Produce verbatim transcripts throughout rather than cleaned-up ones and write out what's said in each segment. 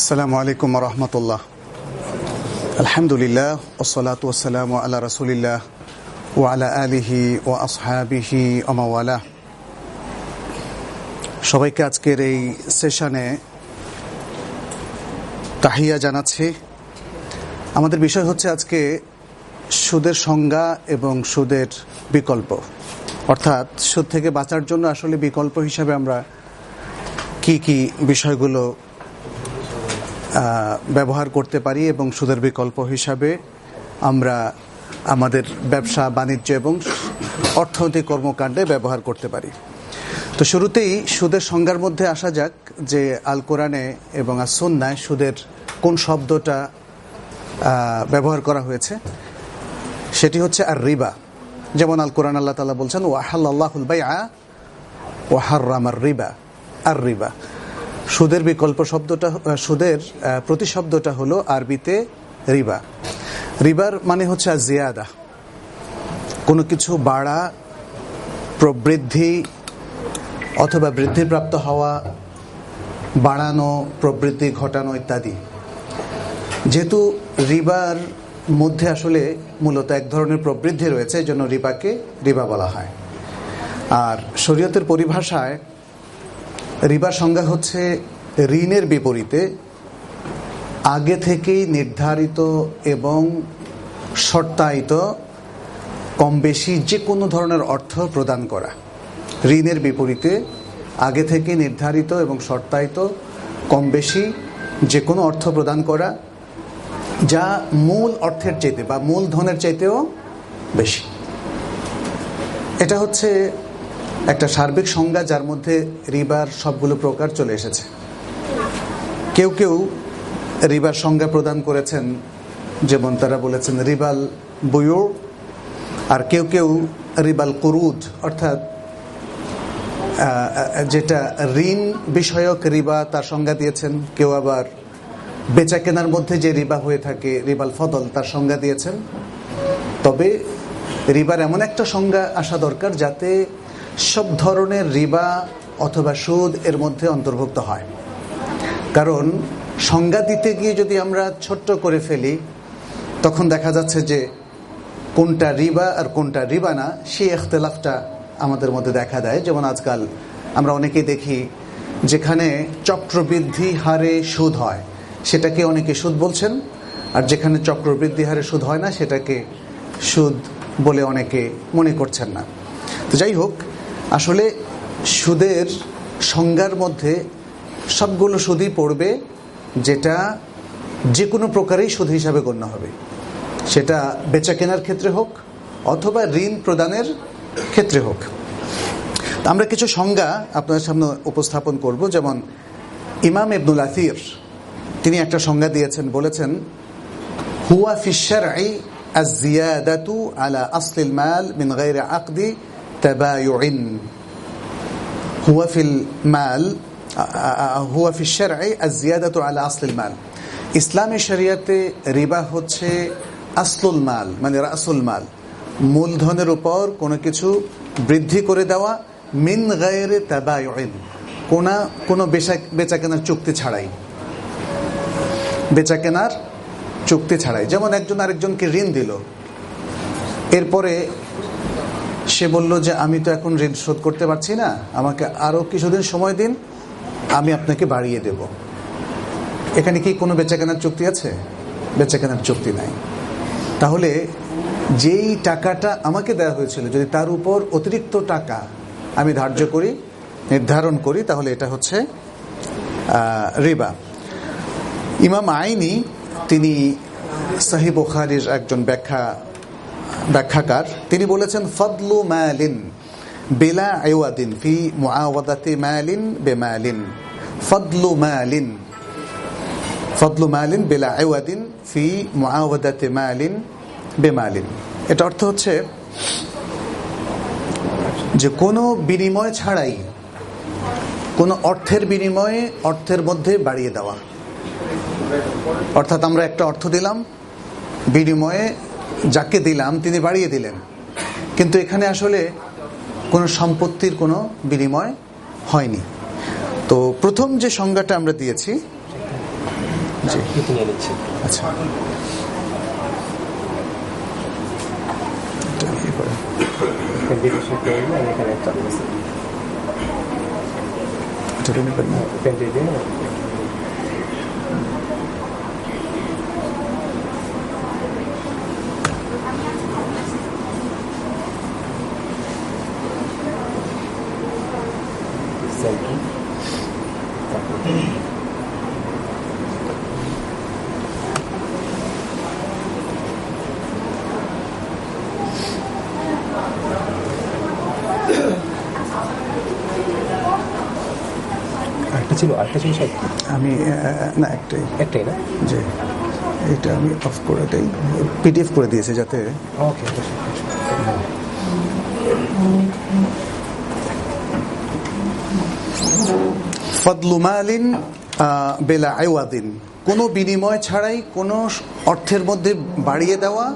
আসসালামু আলাইকুম ওয়া রাহমাতুল্লাহ। আলহামদুলিল্লাহ ওয়াসসালাতু ওয়াসসালামু আলা রাসূলিল্লাহ ওয়া আলা আলিহি ওয়া আসহাবিহি ওয়া মাওয়ালা। সবাইকে আজকের এই সেশনে তাহিয়া জানাচ্ছি। আমাদের বিষয় হচ্ছে আজকে সুদের সংজ্ঞা এবং সুদের বিকল্প, অর্থাৎ সুদ থেকে বাঁচার জন্য আসলে বিকল্প হিসাবে আমরা কি কি বিষয়গুলো ব্যবহার করতে পারি এবং সুদের বিকল্প হিসাবে আমরা আমাদের ব্যবসা বাণিজ্য এবং অর্থনৈতিক কর্মকাণ্ডে ব্যবহার করতে পারি। তো শুরুতেই সুদের সংজ্ঞার মধ্যে আসা যাক যে আল কোরআনে এবং আস সুন্নায় সুদের কোন শব্দটা ব্যবহার করা হয়েছে। সেটি হচ্ছে আর রিবা। যেমন আল কোরআন আল্লাহ তাআলা বলছেন ওয়া হাল্লাল্লাহুল বাইআ ওয়া হাররামার রিবা। আর রিবা সুদের বিকল্প শব্দটা, সুদের প্রতিশব্দটা হলো আরবিতে রিবা। রিবার মানে হচ্ছে জিয়াদা, কোনো কিছু বাড়া, প্রবৃদ্ধি অথবা বৃদ্ধিপ্রাপ্ত হওয়া, বাড়ানো, প্রবৃদ্ধি ঘটানো ইত্যাদি। যেহেতু রিবার মধ্যে আসলে মূলত এক ধরনের প্রবৃদ্ধি রয়েছে, এই জন্য রিবাকে রিবা বলা হয়। আর শরীয়তের পরিভাষায় রিবার সংজ্ঞা হচ্ছে ঋণের বিপরীতে আগে থেকেই নির্ধারিত এবং শর্তায়িত কম বেশি যে কোনো ধরনের অর্থ প্রদান করা। ঋণের বিপরীতে আগে থেকে নির্ধারিত এবং শর্তায়িত কম বেশি যে কোনো অর্থ প্রদান করা, যা মূল অর্থের চাইতে বা মূল ধনের চাইতেও বেশি। এটা হচ্ছে একটা সার্বিক সংজ্ঞা যার মধ্যে রিবার সবগুলো প্রকার চলে এসেছে। কেউ কেউ রিবার সংজ্ঞা প্রদান করেছেন, যেমন তারা বলেছেন রিবাল বুয়ু, আর কেউ কেউ রিবাল কুরুদ, অর্থাৎ যেটা ঋণ বিষয়ক রিবা তার সংজ্ঞা দিয়েছেন। কেউ আবার বেচা কেনার মধ্যে যে রিবা হয়ে থাকে রিবাল ফদল তার সংজ্ঞা দিয়েছেন। তবে রিবার এমন একটা সংজ্ঞা আসা দরকার যাতে সব ধরনের রিবা অথবা সুদ এর মধ্যে অন্তর্ভুক্ত হয়। কারণ সংজ্ঞা দিতে গিয়ে যদি আমরা ছোট্ট করে ফেলি, তখন দেখা যাচ্ছে যে কোনটা রিবা আর কোনটা রিবা না, সেই ইখতিলাফটা আমাদের মধ্যে দেখা দেয়। যেমন আজকাল আমরা অনেকেই দেখি যেখানে চক্রবৃদ্ধি হারে সুদ হয় সেটাকে অনেকে সুদ বলছেন, আর যেখানে চক্রবৃদ্ধি হারে সুদ হয় না সেটাকে সুদ বলে অনেকে মনে করছেন না। তো যাই হোক, আসলে সুদের সংজ্ঞার মধ্যে সবগুলো সুদই পড়বে, যেটা যে কোনো প্রকারেই সুদ হিসাবে গণ্য হবে, সেটা বেচা কেনার ক্ষেত্রে হোক অথবা ঋণ প্রদানের ক্ষেত্রে হোক। আমরা কিছু সংজ্ঞা আপনাদের সামনে উপস্থাপন করব। যেমন ইমাম ইবনুল আথির তিনি একটা সংজ্ঞা দিয়েছেন, বলেছেন হুয়া ফিশ শারঈ আয-জিয়াদাতু আলা আসলিল মাল মিন গায়রি আকদি তাবায়ুইন। হুয়া ফিল মাল হুয়া ফিশ শারঈ আয-জিয়াদাতু আলা আসলিল মাল। ইসলামী শরিয়াতে রিবা হচ্ছে আসলুল মাল, মানে রাসুল মাল, মূলধনের উপর কোনো কিছু বৃদ্ধি করে দেওয়া, মিন গায়রি তাবায়ুইন, কোন কোনো বেচা কেনার চুক্তি ছাড়াই, বেচা কেনার চুক্তি ছাড়াই। যেমন একজন আরেকজনকে ঋণ দিল, এরপরে সে বলল যে আমি তো এখন ঋণ শোধ করতে পারছি না, আমাকে আরো কিছুদিন সময় দিন, আমি আপনাকে বাড়িয়ে দেব। এখানে কি কোনো বেচা কেনার চুক্তি আছে? বেচা কেনার চুক্তি নাই। তাহলে যেই টাকাটা আমাকে দেওয়া হয়েছিল, যদি তার উপর অতিরিক্ত টাকা আমি ধার্য করি, নির্ধারণ করি, তাহলে এটা হচ্ছে রিবা। ইমাম আইনি তিনি সহিহ বুখারীর একজন ব্যাখ্যা ব্যাখ্যাকার, তিনি বলেছেন ফদলু মালিন বিলা আইওয়াদিন ফি মুআওয়াদাতি মালিন বিমালিন। ফদলু মালিন ফদলু মালিন বিলা আইওয়াদিন ফি মুআওয়াদাতি মালিন বিমালিন। এটা অর্থ হচ্ছে যে কোনো বিনিময় ছাড়াই, কোনো অর্থের বিনিময়ে অর্থের মধ্যে বাড়িয়ে দেওয়া। অর্থাৎ আমরা একটা অর্থ দিলাম, বিনিময়ে যাকে দিলাম তিনি বাড়িয়ে দিলেন, কিন্তু এখানে আসলে কোনো সম্পত্তির কোনো বিনিময় হয়নি। তো প্রথম যে সংজ্ঞাটা আমরা দিয়েছি জি এটি নিয়ে নিচ্ছি। আচ্ছা এটা নিয়ে পড়ে বিদেশে পেয়ে আমি এখানে একটা এটা নেবেন না পেন দিয়ে দিয়ে আরেকটা ছিল আরেকটা ছিল স্যার আমি আহ, না একটাই একটাই না? জি এটা আমি অফ করে দেই পিডিএফ করে দিয়েছি যাতে ওকে ফদলু মালিন আহ, বেলা আইওয়াদিন, কোনো বিনিময় ছাড়াই কোনো অর্থের মধ্যে বাড়িয়ে দেওয়া,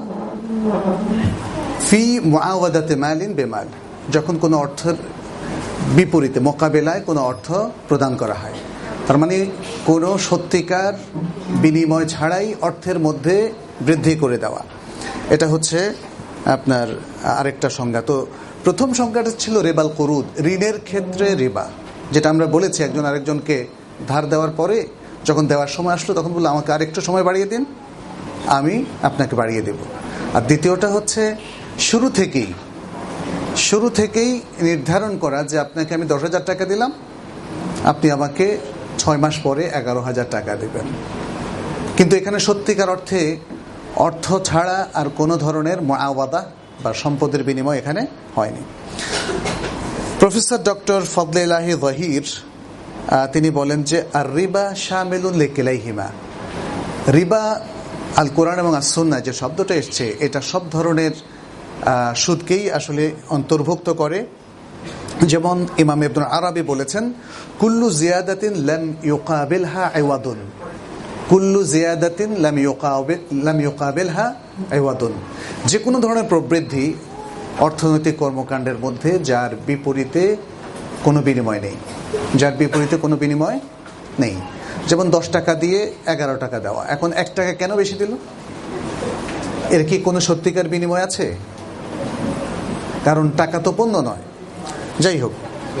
ফি মুআওয়াদাতে মালিন বেমাল, যখন কোনো অর্থের বিপরীতে মোকাবেলায় কোনো অর্থ প্রদান করা হয়। তার মানে কোনো সত্যিকার বিনিময় ছাড়াই অর্থের মধ্যে বৃদ্ধি করে দেওয়া, এটা হচ্ছে আপনার আরেকটা সংজ্ঞা। তো প্রথম সংজ্ঞাটা ছিল রেবাল কুরুদ, ঋণের ক্ষেত্রে রিবা, যেটা আমরা বলেছি একজন আরেকজনকে ধার দেওয়ার পরে যখন দেওয়ার সময় আসলো তখন বললো আমাকে আরেকটু সময় বাড়িয়ে দিন, আমি আপনাকে বাড়িয়ে দেব। আর দ্বিতীয়টা হচ্ছে শুরু থেকেই শুরু থেকেই নির্ধারণ করা যে আপনাকে আমি দশ হাজার টাকা দিলাম, আপনি আমাকে ছয় মাস পরে এগারো হাজার টাকা দেবেন। কিন্তু এখানে সত্যিকার অর্থে অর্থ ছাড়া আর কোনো ধরনের মুআওয়াদা বা সম্পদের বিনিময় এখানে হয়নি। প্রফেসর ডক্টর ফজলে ইলাহি যাহির তিনি বলেন যে আর রিবা শামিলুন লিকিলাইহিমা, রিবা আল কোরআন এবং আস সুন্নাহ যে শব্দটা এসছে এটা সব ধরনের সুদকেই আসলে অন্তর্ভুক্ত করে। যেমন ইমাম ইবনে আরবি বলেছেন কুল্লু জিয়াদাতিন লাম ইউকাবিলহা আইওয়াদুন, কুল্লু জিয়াদাতিন লাম ইউকাবিল লাম ইউকাবিলহা আইওয়াদুন, যে কোনো ধরনের প্রবৃদ্ধি অর্থনৈতিক কর্মকাণ্ডের মধ্যে যার বিপরীতে কোনো বিনিময় নেই, যার বিপরীতে কোনো বিনিময় নেই। যেমন দশ টাকা দিয়ে এগারো টাকা দেওয়া, এখন এক টাকা কেন বেশি দিল? এর কি কোনো সত্যিকার বিনিময় আছে? কারণ টাকা তো পণ্য নয়। যাই হোক,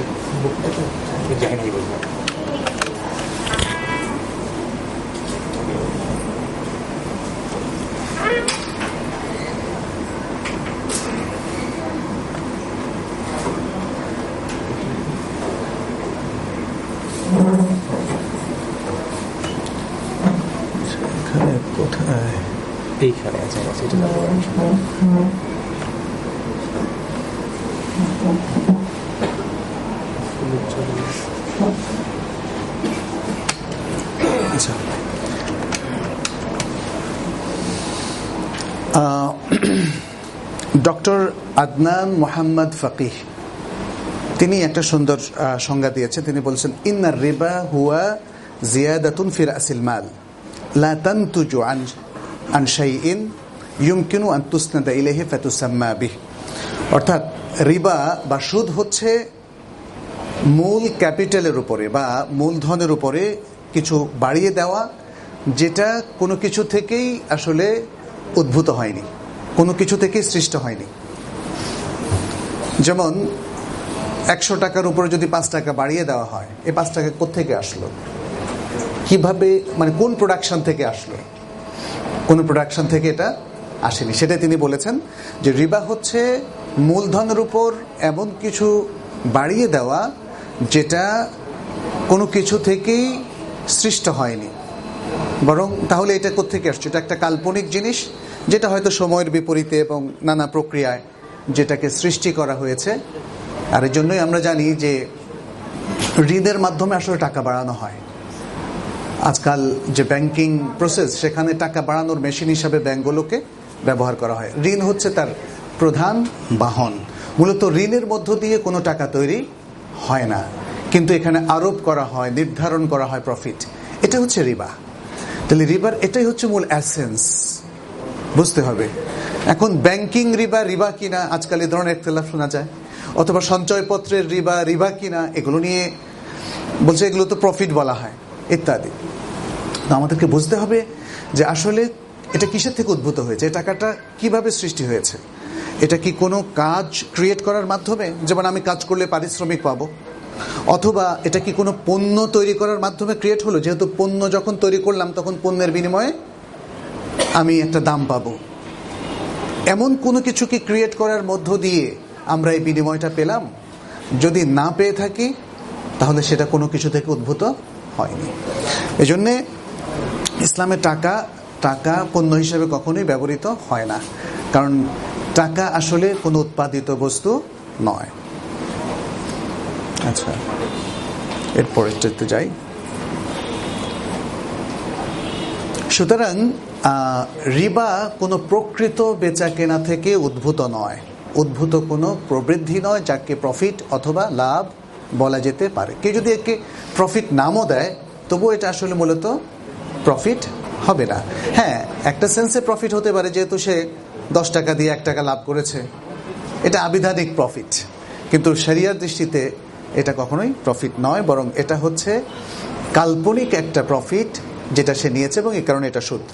এখানে কোথায়? এইখানে আছে সেটা আচ্ছা, ডক্টর আদনান মোহাম্মদ ফকিহ তিনি একটা সুন্দর সংজ্ঞা দিয়েছেন। তিনি বলছেন ইন্নার রিবা হুয়া জিয়াদাতুন ফি রাসিল মাল লা তানতুজু আন আন শাইইন ইউমকিনু আন তুসনাদা ইলাইহি ফাতুসাম্মা বিহি, অর্থাৎ রিবা বা সুদ হচ্ছে মূল ক্যাপিটালের উপরে বা মূলধনের উপরে কিছু বাড়িয়ে দেওয়া, যেটা কোনো কিছু থেকেই আসলে উদ্ভূত হয়নি, কোনো কিছু থেকেই সৃষ্ট হয়নি। যেমন একশো টাকার উপরে যদি পাঁচ টাকা বাড়িয়ে দেওয়া হয়, এই পাঁচ টাকা কোত্থেকে আসলো, কিভাবে, মানে কোন প্রোডাকশন থেকে আসলো? কোন প্রোডাকশন থেকে এটা আসেনি। সেটা তিনি বলেছেন যে রিবা হচ্ছে মূলধনের উপর এমন কিছু বাড়িয়ে দেওয়া যেটা কোনো কিছু থেকেই সৃষ্ট হয়নি, বরং তাহলে এটা কোত্থেকে আসছে? এটা একটা কাল্পনিক জিনিস যেটা হয়তো সময়ের বিপরীতে এবং নানা প্রক্রিয়ায় যেটাকে সৃষ্টি করা হয়েছে। আর এই জন্যই আমরা জানি যে ঋণের মাধ্যমে আসলে টাকা বাড়ানো হয়। আজকাল যে ব্যাংকিং প্রসেস, সেখানে টাকা বাড়ানোর মেশিন হিসাবে ব্যাংকগুলোকে ব্যবহার করা হয়। ঋণ হচ্ছে তার প্রধান বাহন। মূলত ঋণের মধ্য দিয়ে কোনো টাকা তৈরি হয় না, কিন্তু এখানে আরোপ করা হয়, নির্ধারণ করা হয় প্রফিট। এটা হচ্ছে রিবা। তাহলে রিবার এটাই হচ্ছে মূল এসেন্স, বুঝতে হবে। এখন ব্যাংকিং রিবা রিবা কিনা আজকাল এই ধরনের ইখতিলাফ শোনা যায়, অথবা সঞ্চয়পত্রের রিবা রিবা কিনা এগুলো নিয়ে বলছে এগুলো তো প্রফিট বলা হয় ইত্যাদি। আমাদেরকে বুঝতে হবে যে আসলে এটা কিসের থেকে উদ্ভূত হয়েছে, এই টাকাটা কিভাবে সৃষ্টি হয়েছে। এটা কি কোনো কাজ ক্রিয়েট করার মাধ্যমে, যেমন আমি কাজ করলে পারিশ্রমিক পাবো, অথবা এটা কি কোনো পণ্য তৈরি করার মাধ্যমে ক্রিয়েট হলো, যেহেতু পণ্য যখন তৈরি করলাম তখন পণ্যের বিনিময়ে আমি একটা দাম পাবো। এমন কোনো কিছু কি ক্রিয়েট করার মধ্য দিয়ে আমরা এই বিনিময়টা পেলাম? যদি না পেয়ে থাকি তাহলে সেটা কোনো কিছু থেকে উদ্ভূত হয়নি। এজন্যে ইসলামে টাকা টাকা পণ্য হিসেবে কখনোই ব্যবহৃত হয় না, কারণ টাকা আসলে কোনো উৎপাদিত বস্তু নয়। আচ্ছা, এরপরেরটাতে যাই। সুতরাং রিবা কোনো প্রকৃত বেচা কেনা থেকে উদ্ভূত নয়, উদ্ভূত কোনো প্রবৃদ্ধি নয় যাকে প্রফিট অথবা লাভ বলা যেতে পারে। কেউ যদি একে প্রফিট নামও দেয় তবুও এটা আসলে মূলত প্রফিট হবে না। হ্যাঁ, একটা সেন্সে প্রফিট হতে পারে, যেহেতু সে দশ টাকা দিয়ে এক টাকা লাভ করেছে, এটা আবিধানিক প্রফিট, কিন্তু শরিয়ার দৃষ্টিতে এটা কখনোই প্রফিট নয়, বরং এটা হচ্ছে কাল্পনিক একটা প্রফিট যেটা সে নিয়েছে এবং এই কারণে এটা সুদ।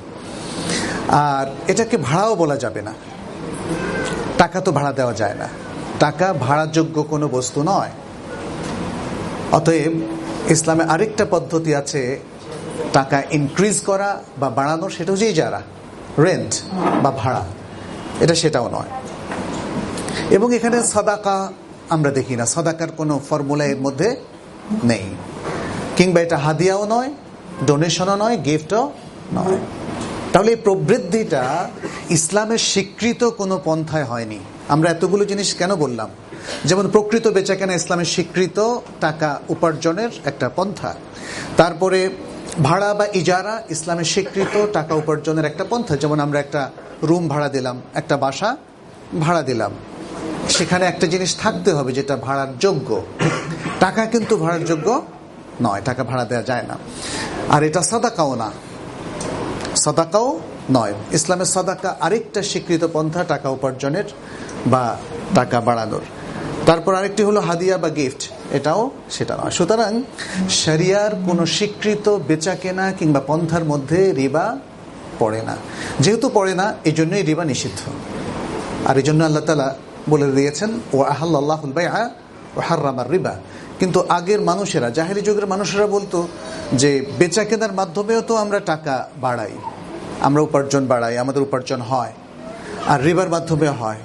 আর এটাকে ভাড়াও বলা যাবে না, টাকা তো ভাড়া দেওয়া যায় না, টাকা ভাড়াযোগ্য কোনো বস্তু নয়। অতএব ইসলামে আরেকটা পদ্ধতি আছে টাকা ইনক্রিজ করা বা বাড়ানো, সেটা হচ্ছে ইজারা, রেন্ট বা ভাড়া, এটা সেটাও নয়। এবং এখানে সাদাকা আমরা দেখি না, সাদাকার কোনো ফর্মুলা এর মধ্যে নেই, কিংবা এটা হাদিয়াও নয়, ডোনেশনও নয়, গিফটও নয়। তাহলে এই প্রবৃদ্ধিটা ইসলামের স্বীকৃত কোনো পন্থায় হয়নি। আমরা এতগুলো জিনিস কেন বললাম? যেমন প্রকৃত বেচাকেনা ইসলামের স্বীকৃত টাকা উপার্জনের একটা পন্থা, তারপরে ভাড়া বা ইজারা ইসলামের স্বীকৃত টাকা উপার্জনের একটা পন্থা। যেমন আমরা একটা রুম ভাড়া দিলাম, একটা বাসা ভাড়া দিলাম, সেখানে একটা জিনিস থাকতে হবে যেটা ভাড়ার যোগ্য। টাকা কিন্তু ভাড়ার যোগ্য নয়, টাকা ভাড়া দেওয়া যায় না। আর এটা সাদাকাও না, সাদাকাও নয়। ইসলামের সাদাকা আরেকটা স্বীকৃত পন্থা টাকা উপার্জনের বা টাকা বাড়ানোর। তারপর আরেকটি হলো হাদিয়া বা গিফট, এটাও সেটা নয়। সুতরাং শরিয়ার কোনো স্বীকৃত বেচা কেনা কিংবা পন্থার মধ্যে রিবা পড়ে না। যেহেতু পড়ে না, এই জন্যই রিবা নিষিদ্ধ। আর এই জন্য আল্লাহ তাআলা বলে দিয়েছেন, ও আহাল্লাহুল বাইআ ওয়া হাররামার রিবা। কিন্তু আগের মানুষেরা, জাহেলি যুগের মানুষেরা বলতো যে বেচা কেনার মাধ্যমেও তো আমরা টাকা বাড়াই, আমরা উপার্জন বাড়াই, আমাদের উপার্জন হয়, আর রিবার মাধ্যমে হয়।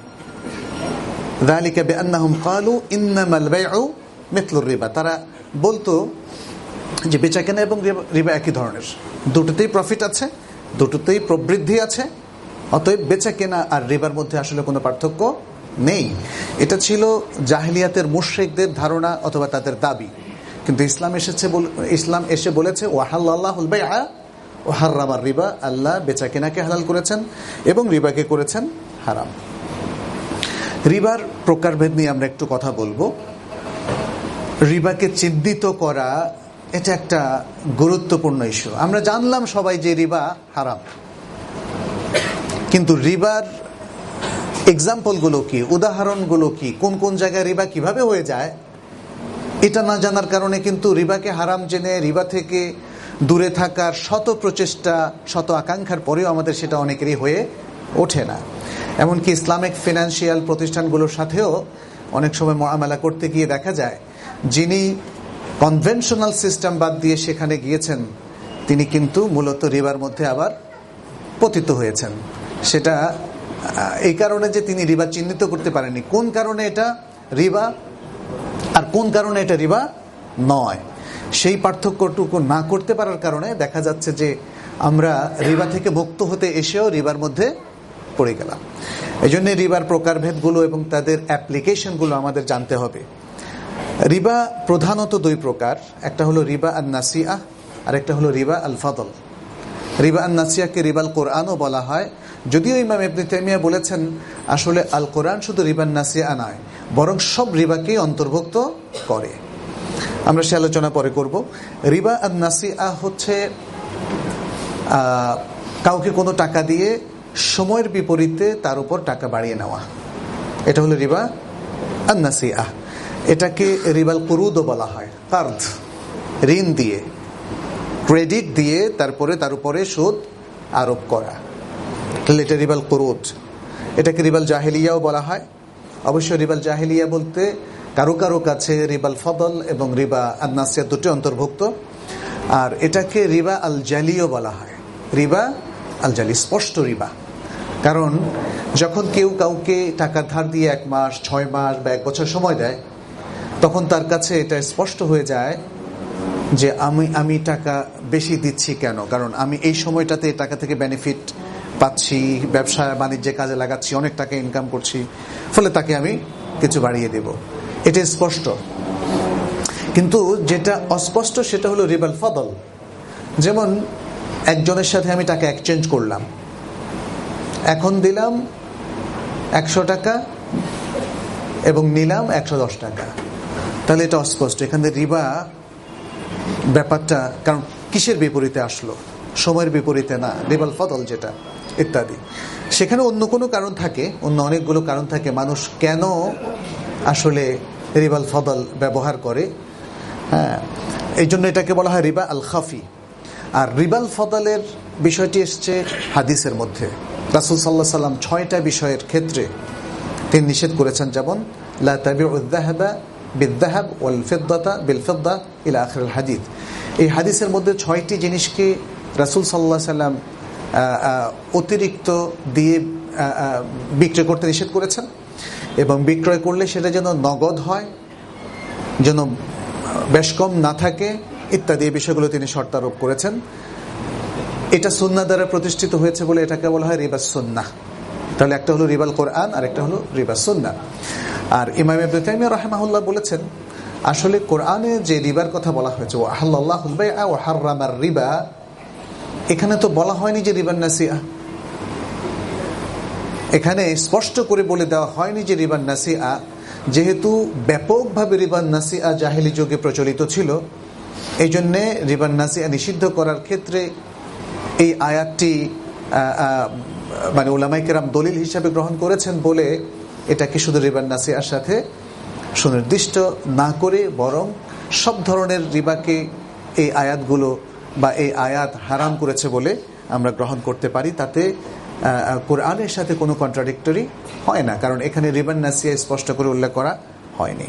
যালিকা বিআন্নাহুম ক্বালু ইন্নামাল বাইউ মিথলুর রিবা। তারা বলতো যে বেচা কেনা এবং রিবা একই ধরনের, দুটোতেই প্রফিট আছে, দুটোতেই প্রবৃদ্ধি আছে, অতএব বেচা কেনা আর রিবার মধ্যে আসলে কোনো পার্থক্য নেই। এটা ছিল জাহেলিয়াতের মুশরিকদের ধারণা অথবা তাদের দাবি। কিন্তু ইসলাম এসেছে, ইসলাম এসে বলেছে ওয়াহাল্লাহুল বাইআ ওয়া হাররামার রিবা, আল্লাহ বেচা কেনাকে হালাল করেছেন এবং রিবাকে করেছেন হারাম। রিবার প্রকারভেদ নিয়ে আমরা একটু কথা বলবো। রিবাকে চিহ্নিত করা এটা একটা গুরুত্বপূর্ণ ইস্যু। আমরা জানলাম সবাই যে রিবা হারাম, কিন্তু রিবার এক্সাম্পলগুলো কি, উদাহরণগুলো কি, কোন কোন জায়গায় রিবা কিভাবে হয়ে যায়, এটা না জানার কারণে কিন্তু রিবাকে হারাম জেনে রিবা থেকে দূরে থাকার শত প্রচেষ্টা, শত আকাঙ্ক্ষার পরেও আমাদের সেটা অনেকেরই হয়ে ওঠে না। এমনকি ইসলামিক ফিনান্সিয়াল প্রতিষ্ঠানগুলোর সাথেও অনেক সময় মুআমালা করতে গিয়ে দেখা যায় যিনি কনভেনশনাল সিস্টেম বাদ দিয়ে সেখানে গিয়েছেন, তিনি কিন্তু মূলত রিবার মধ্যে আবার পতিত হয়েছেন। সেটা এই কারণে যে তিনি রিবা চিহ্নিত করতে পারেননি কোন কারণে এটা রিবা আর কোন কারণে এটা রিবা নয়। সেই পার্থক্যটুকু না করতে পারার কারণে দেখা যাচ্ছে যে আমরা রিবা থেকে মুক্ত হতে এসেও রিবার মধ্যে পড়ে গেলাম। এই জন্য রিবার প্রকারভেদগুলো এবং তাদের অ্যাপ্লিকেশনগুলো আমাদের জানতে হবে। রিবা প্রধানত দুই প্রকার, একটা হলো রিবা আন নাসিআহ আর একটা হলো রিবা আল ফাদল। রিবা আন নাসিআকে রিবাল কোরআনও বলা হয়, যদিও ইমাম ইবনে তাইমিয়া বলেছেন আসলে আল কোরআন শুধু রিবান নাসিআ নয়, বরং সব রিবাকেই অন্তর্ভুক্ত করে। আমরা সে আলোচনা পরে করব। রিবা আন নাসিআ হচ্ছে কাউকে কোনো টাকা দিয়ে সময়ের বিপরীতে তার উপর টাকা বাড়িয়ে নেওয়া, এটা হলো রিবা আন নাসিআ। এটাকে রিবাল কুরুদও বলা হয়, কার্দ, ঋণ দিয়ে ক্রেডিট দিয়ে তারপরে তার উপরে সুদ আরোপ করা, তাহলে এটা রিবাল কুরুদ। এটাকে রিবাল জাহেলিয়াও বলা হয়। অবশ্য রিবাল জাহেলিয়া বলতে কারো কারো কাছে রিবাল ফদল এবং রিবা আন-নাসিয়া দুটি অন্তর্ভুক্ত, আর এটাকে রিবা আল জালিও বলা হয়। রিবা আল জালি, স্পষ্ট রিবা। কারণ যখন কেউ কাউকে টাকা ধার দিয়ে এক মাস, ছয় মাস বা এক বছর সময় দেয়, তখন তার কাছে এটা স্পষ্ট হয়ে যায় যে আমি আমি টাকা বেশি দিচ্ছি কেন, কারণ আমি এই সময়টাতে টাকা থেকে বেনিফিট পাচ্ছি, ব্যবসা বাণিজ্যে কাজে লাগাচ্ছি, অনেক টাকা ইনকাম করছি, ফলে তাকে আমি কিছু বাড়িয়ে দেব। এটা স্পষ্ট। কিন্তু যেটা অস্পষ্ট সেটা হলো রিবাল ফদল। যেমন একজনের সাথে আমি টাকা এক্সচেঞ্জ করলাম, এখন দিলাম একশো টাকা এবং নিলাম একশো দশ টাকা, তাহলে এটা অস্পষ্ট। এখানে রিবা ব্যাপারটা কারণ কিসের বিপরীতে আসলো? সময়ের বিপরীতে না, রিবাল ফদল যেটা ইত্যাদি। সেখানে অন্য কোনো কারণ থাকে, অন্য অনেকগুলো কারণ থাকে মানুষ কেন আসলে রিবাল ফদল ব্যবহার করে। হ্যাঁ, এই জন্য এটাকে বলা হয় রিবা আল খাফি। আর রিবাল ফদলের বিষয়টি এসছে হাদিসের মধ্যে। রাসূল সাল্লাল্লাহু আলাইহি সাল্লাম ছয়টা বিষয়ের ক্ষেত্রে তিনি নিষেধ করেছেন, যেমন লা তাবিউদ যাহাবা বিয-যাহাব ওয়াল ফিদ্দাতা বিল ফিদ্দা ইলা আখির আল হাদিস। এই হাদিসের মধ্যে ছয়টি জিনিসকে রাসূল সাল্লাল্লাহু আলাইহি সাল্লাম অতিরিক্ত দিয়ে বিক্রয় করতে নিষেধ করেছেন, এবং বিক্রয় করলে সেটা যেন নগদ হয়, যেন বেশ কম না থাকে ইত্যাদি। এই বিষয়গুলো তিনি শর্ত আরোপ করেছেন। এটা সুন্নাহ দ্বারা প্রতিষ্ঠিত হয়েছে বলে এটাকে বলা হয় রিবা সুন্নাহ। তাহলে একটা হলো রিবাল কোরআন আর একটা হলো রিবা সুন্নাহ। আর ইমাম ইবনে তাইমিয়া রাহিমাহুল্লাহ বলেছেন, আসলে কোরআনে যে রিবার কথা বলা হয়েছে, ওয়া আহাল্লাল্লাহুল বাইআ ওয়া হাররামার রিবা, এখানে তো বলা হয়নি যে রিবার নাসিআ। এখানে স্পষ্ট করে বলে দেওয়া হয়নি যে রিবার নাসিআ, যেহেতু ব্যাপকভাবে রিবার নাসিআ জাহেলি যুগে প্রচলিত ছিল, এই জন্যে রিবার নাসিআ নিষিদ্ধ করার ক্ষেত্রে এই আয়াতটি মানে উলামায়ে কেরাম দলিল হিসাবে গ্রহণ করেছেন বলে এটাকে শুধু রিবার নাসিআর সাথে সুনির্দিষ্ট না করে বরং সব ধরনের রিবাকে এই আয়াতগুলো বা এই আয়াত হারাম করেছে বলে আমরা গ্রহণ করতে পারি। তাতে কোরআনের সাথে কোনো কন্ট্রাডিক্টরি হয় না, কারণ এখানে রিবার নাসিয়া স্পষ্ট করে উল্লেখ করা হয়নি।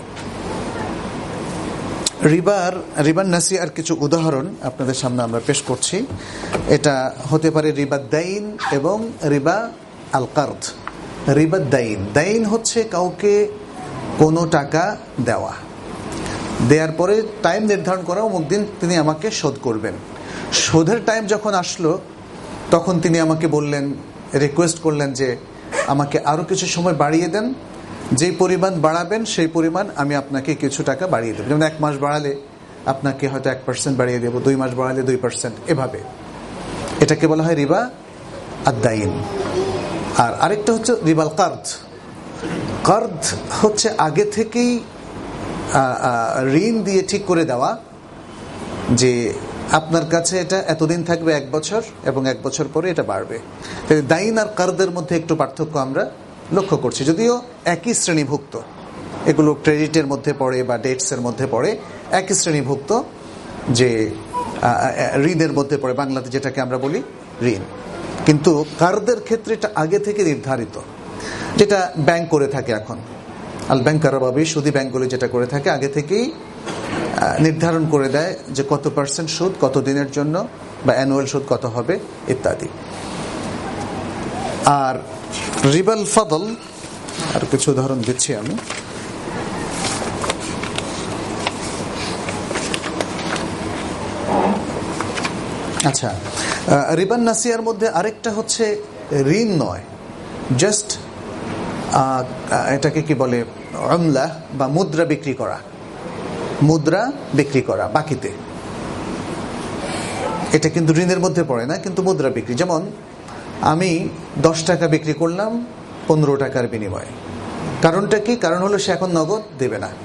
রিবার রিবার নাসিয়ার কিছু উদাহরণ আপনাদের সামনে আমরা পেশ করছি। এটা হতে পারে রিবা দাইন এবং রিবা আল কারদ। রিবা দাইন, দাইন হচ্ছে কাউকে কোনো টাকা দেওয়া, দেওয়ার পরে টাইম নির্ধারণ করা, অমুক দিন তিনি আমাকে শোধ করবেন। শোধের টাইম যখন আসলো তখন তিনি আমাকে বললেন, রিকোয়েস্ট করলেন যে আমাকে আরো কিছু সময় বাড়িয়ে দেন, যেই পরিমাণ বাড়াবেন সেই পরিমাণ আমি আপনাকে কিছু টাকা বাড়িয়ে দেব। যেমন এক মাস বাড়ালে আপনাকে হয়তো এক পার্সেন্ট বাড়িয়ে দেবো, দুই মাস বাড়ালে দুই পার্সেন্ট, এভাবে। এটাকে বলা হয় রিবা আদ-দাইন। আর আরেকটা হচ্ছে রিবাল কার্দ। কার্দ হচ্ছে আগে থেকেই ঋণ দিয়ে ঠিক করে দেওয়া যে আপনার কাছে এটা এতদিন থাকবে, এক বছর, এবং এক বছর পরে এটা বাড়বে। দাইন আর কার্দের মধ্যে একটু পার্থক্য আমরা লক্ষ্য করছি, যদিও একই শ্রেণীভুক্ত। এগুলো ক্রেডিটের মধ্যে পড়ে বা ডেটসের মধ্যে পড়ে, একই শ্রেণীভুক্ত, যে ঋণের মধ্যে পড়ে, বাংলাতে যেটাকে আমরা বলি ঋণ। কিন্তু কার্দের ক্ষেত্রে এটা আগে থেকে নির্ধারিত, যেটা ব্যাংক করে থাকে এখন। আল ব্যাংকার বাবি, সুদী ব্যাংকগুলো যেটা করে থাকে, আগে থেকেই নির্ধারণ করে দেয় যে কত পার্সেন্ট সুদ কত দিনের জন্য, বা অ্যানুয়াল সুদ কত হবে ইত্যাদি। আর রিবাল ফদল আর কিছু উদাহরণ দিচ্ছি আমি। আচ্ছা, রিবান নাসিয়ার মধ্যে আরেকটা হচ্ছে ঋণ নয়, জাস্ট এটাকে কি বলে, আমলা বা মুদ্রা বিক্রি করা, মুদ্রা বিক্রি করা বাকিতে। এটা কিন্তু ঋণের মধ্যে পড়ে না, কিন্তু মুদ্রা বিক্রি। যেমন আমি দশ টাকা বিক্রি করলাম পনেরো টাকার বিনিময়ে। কারণটা কি? কারণ হলো সে এখন নগদ দেবে না।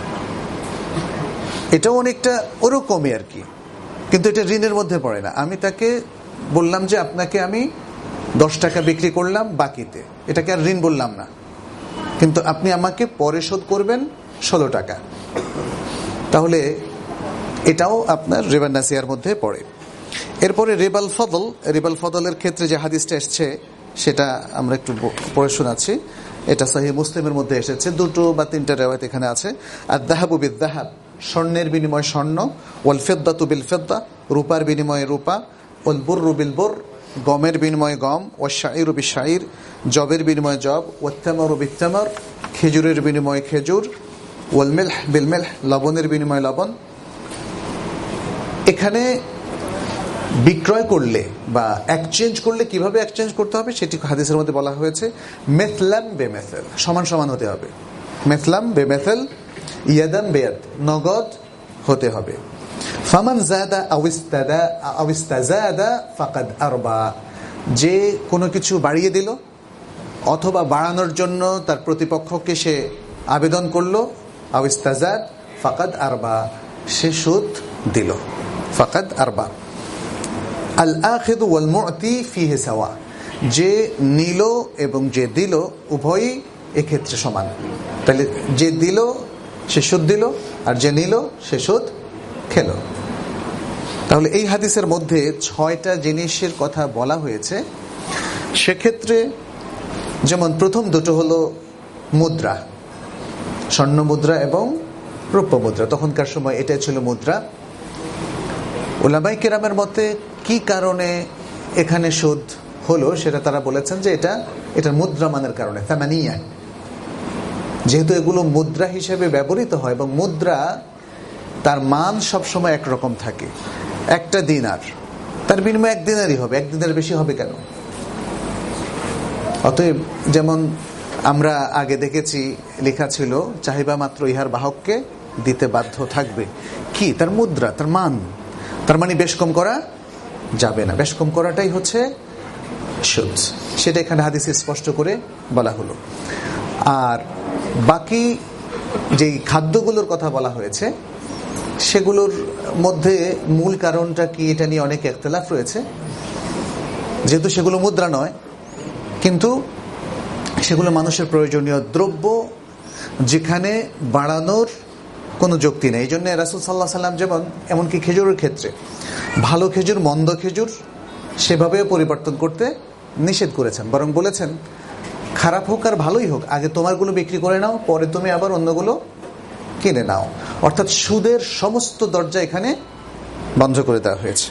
এটাও অনেকটা ওরকমই আর কি, কিন্তু এটা ঋণের মধ্যে পড়ে না। আমি তাকে বললাম যে আপনাকে আমি দশ টাকা বিক্রি করলাম বাকিতে, এটাকে আর ঋণ বললাম না, কিন্তু আপনি আমাকে পরে শোধ করবেন ষোলো টাকা। তাহলে এটাও আপনার রিবা নাসিয়ার মধ্যে পড়ে। এরপরে রিবাল ফদল, রিবাল ফদলের ক্ষেত্রে যে হাদিসটা এসছে সেটা আমরা একটু পড়ে শোনাচ্ছি। এটা সহিহ মুসলিমের মধ্যে এসেছে, দুটো বা তিনটা রিওয়ায়াত এখানে আছে। আর দাহাবু বিদ দাহাব, স্বর্ণের বিনিময়ে স্বর্ণ, ওয়াল ফিদ্দাতু বিল ফিদ্দা, রূপার বিনিময়ে রূপা, ওয়াল বুররু বিল বুর, গমের বিনিময়ে গম, ওয়াশ শাইরু বিশ শাইর, জবের বিনিময়ে জব, ওয়াত তামারু বিত তামার, খেজুরের বিনিময়ে খেজুর, ওয়াল মিলহ বিল মিলহ, লবণের বিনিময়ে লবণ। এখানে বিক্রয় করলে বা এক্সচেঞ্জ করলে কিভাবে এক্সচেঞ্জ করতে হবে সেটি হাদিসের মধ্যে বলা হয়েছে। মেথলাম বেমেথেল, সমান সমান হতে হবে। মেথলাম বেমেথেল, ইয়াদাম বেয়াদ, নগদ হতে হবে। ফামান জাদা আউইস্তাদা আউইস্তাজাদা ফাকাদ আরবা, যে কোনো কিছু বাড়িয়ে দিল অথবা বাড়ানোর জন্য তার প্রতিপক্ষকে সে আবেদন করলো, আউইস্তাজাদ ফাকাদ আরবা, সে সুদ দিল। ফাকাদ আরবা। আল আখিযু ওয়াল মু'তি ফিহি সাওয়া, যে নিল এবং যে দিল উভয়ই এক্ষেত্রে সমান। তাহলে যে দিল সে সুদ দিল, আর যে নিল সে সুদ খেল। তাহলে এই হাদিসের মধ্যে ছয়টা জিনিসের কথা বলা হয়েছে। সেক্ষেত্রে যেমন প্রথম দুটো হলো মুদ্রা, স্বর্ণ মুদ্রা এবং রৌপ্য মুদ্রা। তখনকার সময় এটাই ছিল মুদ্রা। উলামায়ে কেরামের মতে কি কারণে এখানে সুদ হলো সেটা তারা বলেছেন যে এটা এটার মুদ্রা মানের কারণে, তামানিয়া, যেহেতু এগুলো মুদ্রা হিসেবে ব্যবহৃত হয় এবং মুদ্রা তার মান সবসময় একরকম থাকে। একটা দিনার, তার বিনিময়ে এক দিনারই হবে, এক দিনার বেশি হবে কেন? অতএব যেমন আমরা আগে দেখেছি লেখা ছিল চাহিবা মাত্র ইহার বাহককে দিতে বাধ্য থাকবে, কি? তার মুদ্রা, তার মান। তার মানে বেশ কম করা যাবে না, বেশ কম করাটাই হচ্ছে সুদ। সেটা এখানে হাদিসে স্পষ্ট করে বলা হলো। আর বাকি যেই খাদ্যগুলোর কথা বলা হয়েছে সেগুলোর মধ্যে মূল কারণটা কি এটা নিয়ে অনেক ইখতিলাফ রয়েছে। যেহেতু সেগুলো মুদ্রা নয়, কিন্তু সেগুলো মানুষের প্রয়োজনীয় দ্রব্য, যেখানে বাড়ানোর কোনো যুক্তি নেই। এই জন্য রাসূল সাল্লাল্লাহু আলাইহি সাল্লাম যেমন এমনকি খেজুরের ক্ষেত্রে ভালো খেজুর মন্দ খেজুর সেভাবেও পরিবর্তন করতে নিষেধ করেছেন, বরং বলেছেন খারাপ হোক আর ভালোই হোক, আগে তোমারগুলো বিক্রি করে নাও, পরে তুমি আবার অন্যগুলো কিনে নাও। অর্থাৎ সুদের সমস্ত দরজা এখানে বন্ধ করে দেওয়া হয়েছে।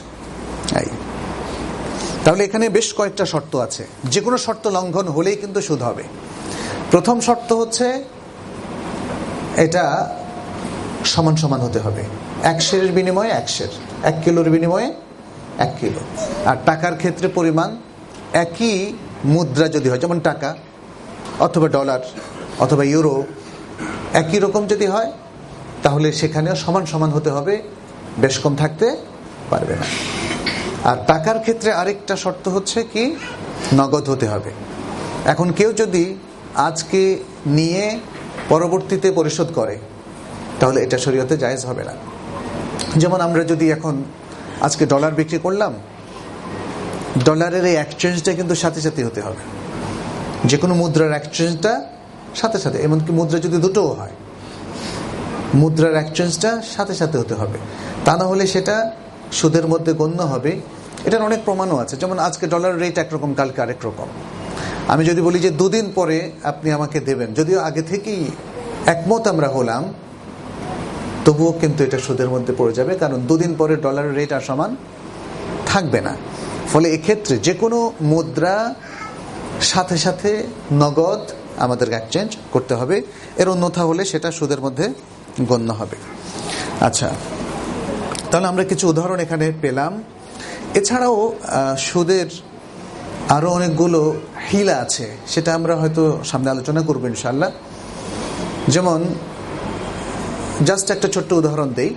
তাহলে এখানে বেশ কয়েকটা শর্ত আছে, যে কোনো শর্ত লঙ্ঘন হলেই কিন্তু সুদ হবে। প্রথম শর্ত হচ্ছে এটা সমান সমান হতে হবে, এক সেরের বিনিময়ে এক সের, এক কিলোর বিনিময়ে এক কিলো। আর টাকার ক্ষেত্রে পরিমাণ একই মুদ্রা যদি হয়, যেমন টাকা অথবা ডলার অথবা ইউরো, একই রকম যদি হয় তাহলে সেখানেও সমান সমান হতে হবে, বেশ কম থাকতে পারবে না। আর টাকার ক্ষেত্রে আরেকটা শর্ত হচ্ছে কি, নগদ হতে হবে। এখন কেউ যদি আজকে নিয়ে পরবর্তীতে পরিশোধ করে তাহলে এটা শরীয়তে জায়েজ হবে না। যেমন আমরা যদি এখন আজকে ডলার বিক্রি করলাম, ডলারের এই এক্সচেঞ্জটা কিন্তু সাথে সাথে হতে হবে, যে কোনো মুদ্রার এক্সচেঞ্জটা সাথে সাথে, এমনকি মুদ্রা যদি দুটোও হয় মুদ্রার এক্সচেঞ্জটা সাথে সাথে হতে হবে, তা না হলে সেটা সুদের মধ্যে গণ্য হবে। এটার অনেক প্রমাণও আছে, যেমন আজকে ডলার রেট একরকম, কালকে আরেক রকম। আমি যদি বলি যে দুদিন পরে আপনি আমাকে দেবেন, যদিও আগে থেকেই একমত আমরা হলাম, তবুও কিন্তু এটা সুদের মধ্যে পড়ে যাবে, কারণ দুদিন পরে ডলারের রেট আর সমান থাকবে না। ফলে এক্ষেত্রে যে কোনো মুদ্রা সাথে সাথে নগদ আমাদের এক্সচেঞ্জ করতে হবে, এর অন্যথা হলে সেটা সুদের মধ্যে গণ্য হবে। আচ্ছা, তাহলে আমরা কিছু উদাহরণ এখানে পেলাম। এছাড়াও সুদের আরো অনেকগুলো হিলা আছে, সেটা আমরা হয়তো সামনে আলোচনা করবো ইনশাআল্লাহ। যেমন জাস্ট একটা ছোট্ট উদাহরণ দেই।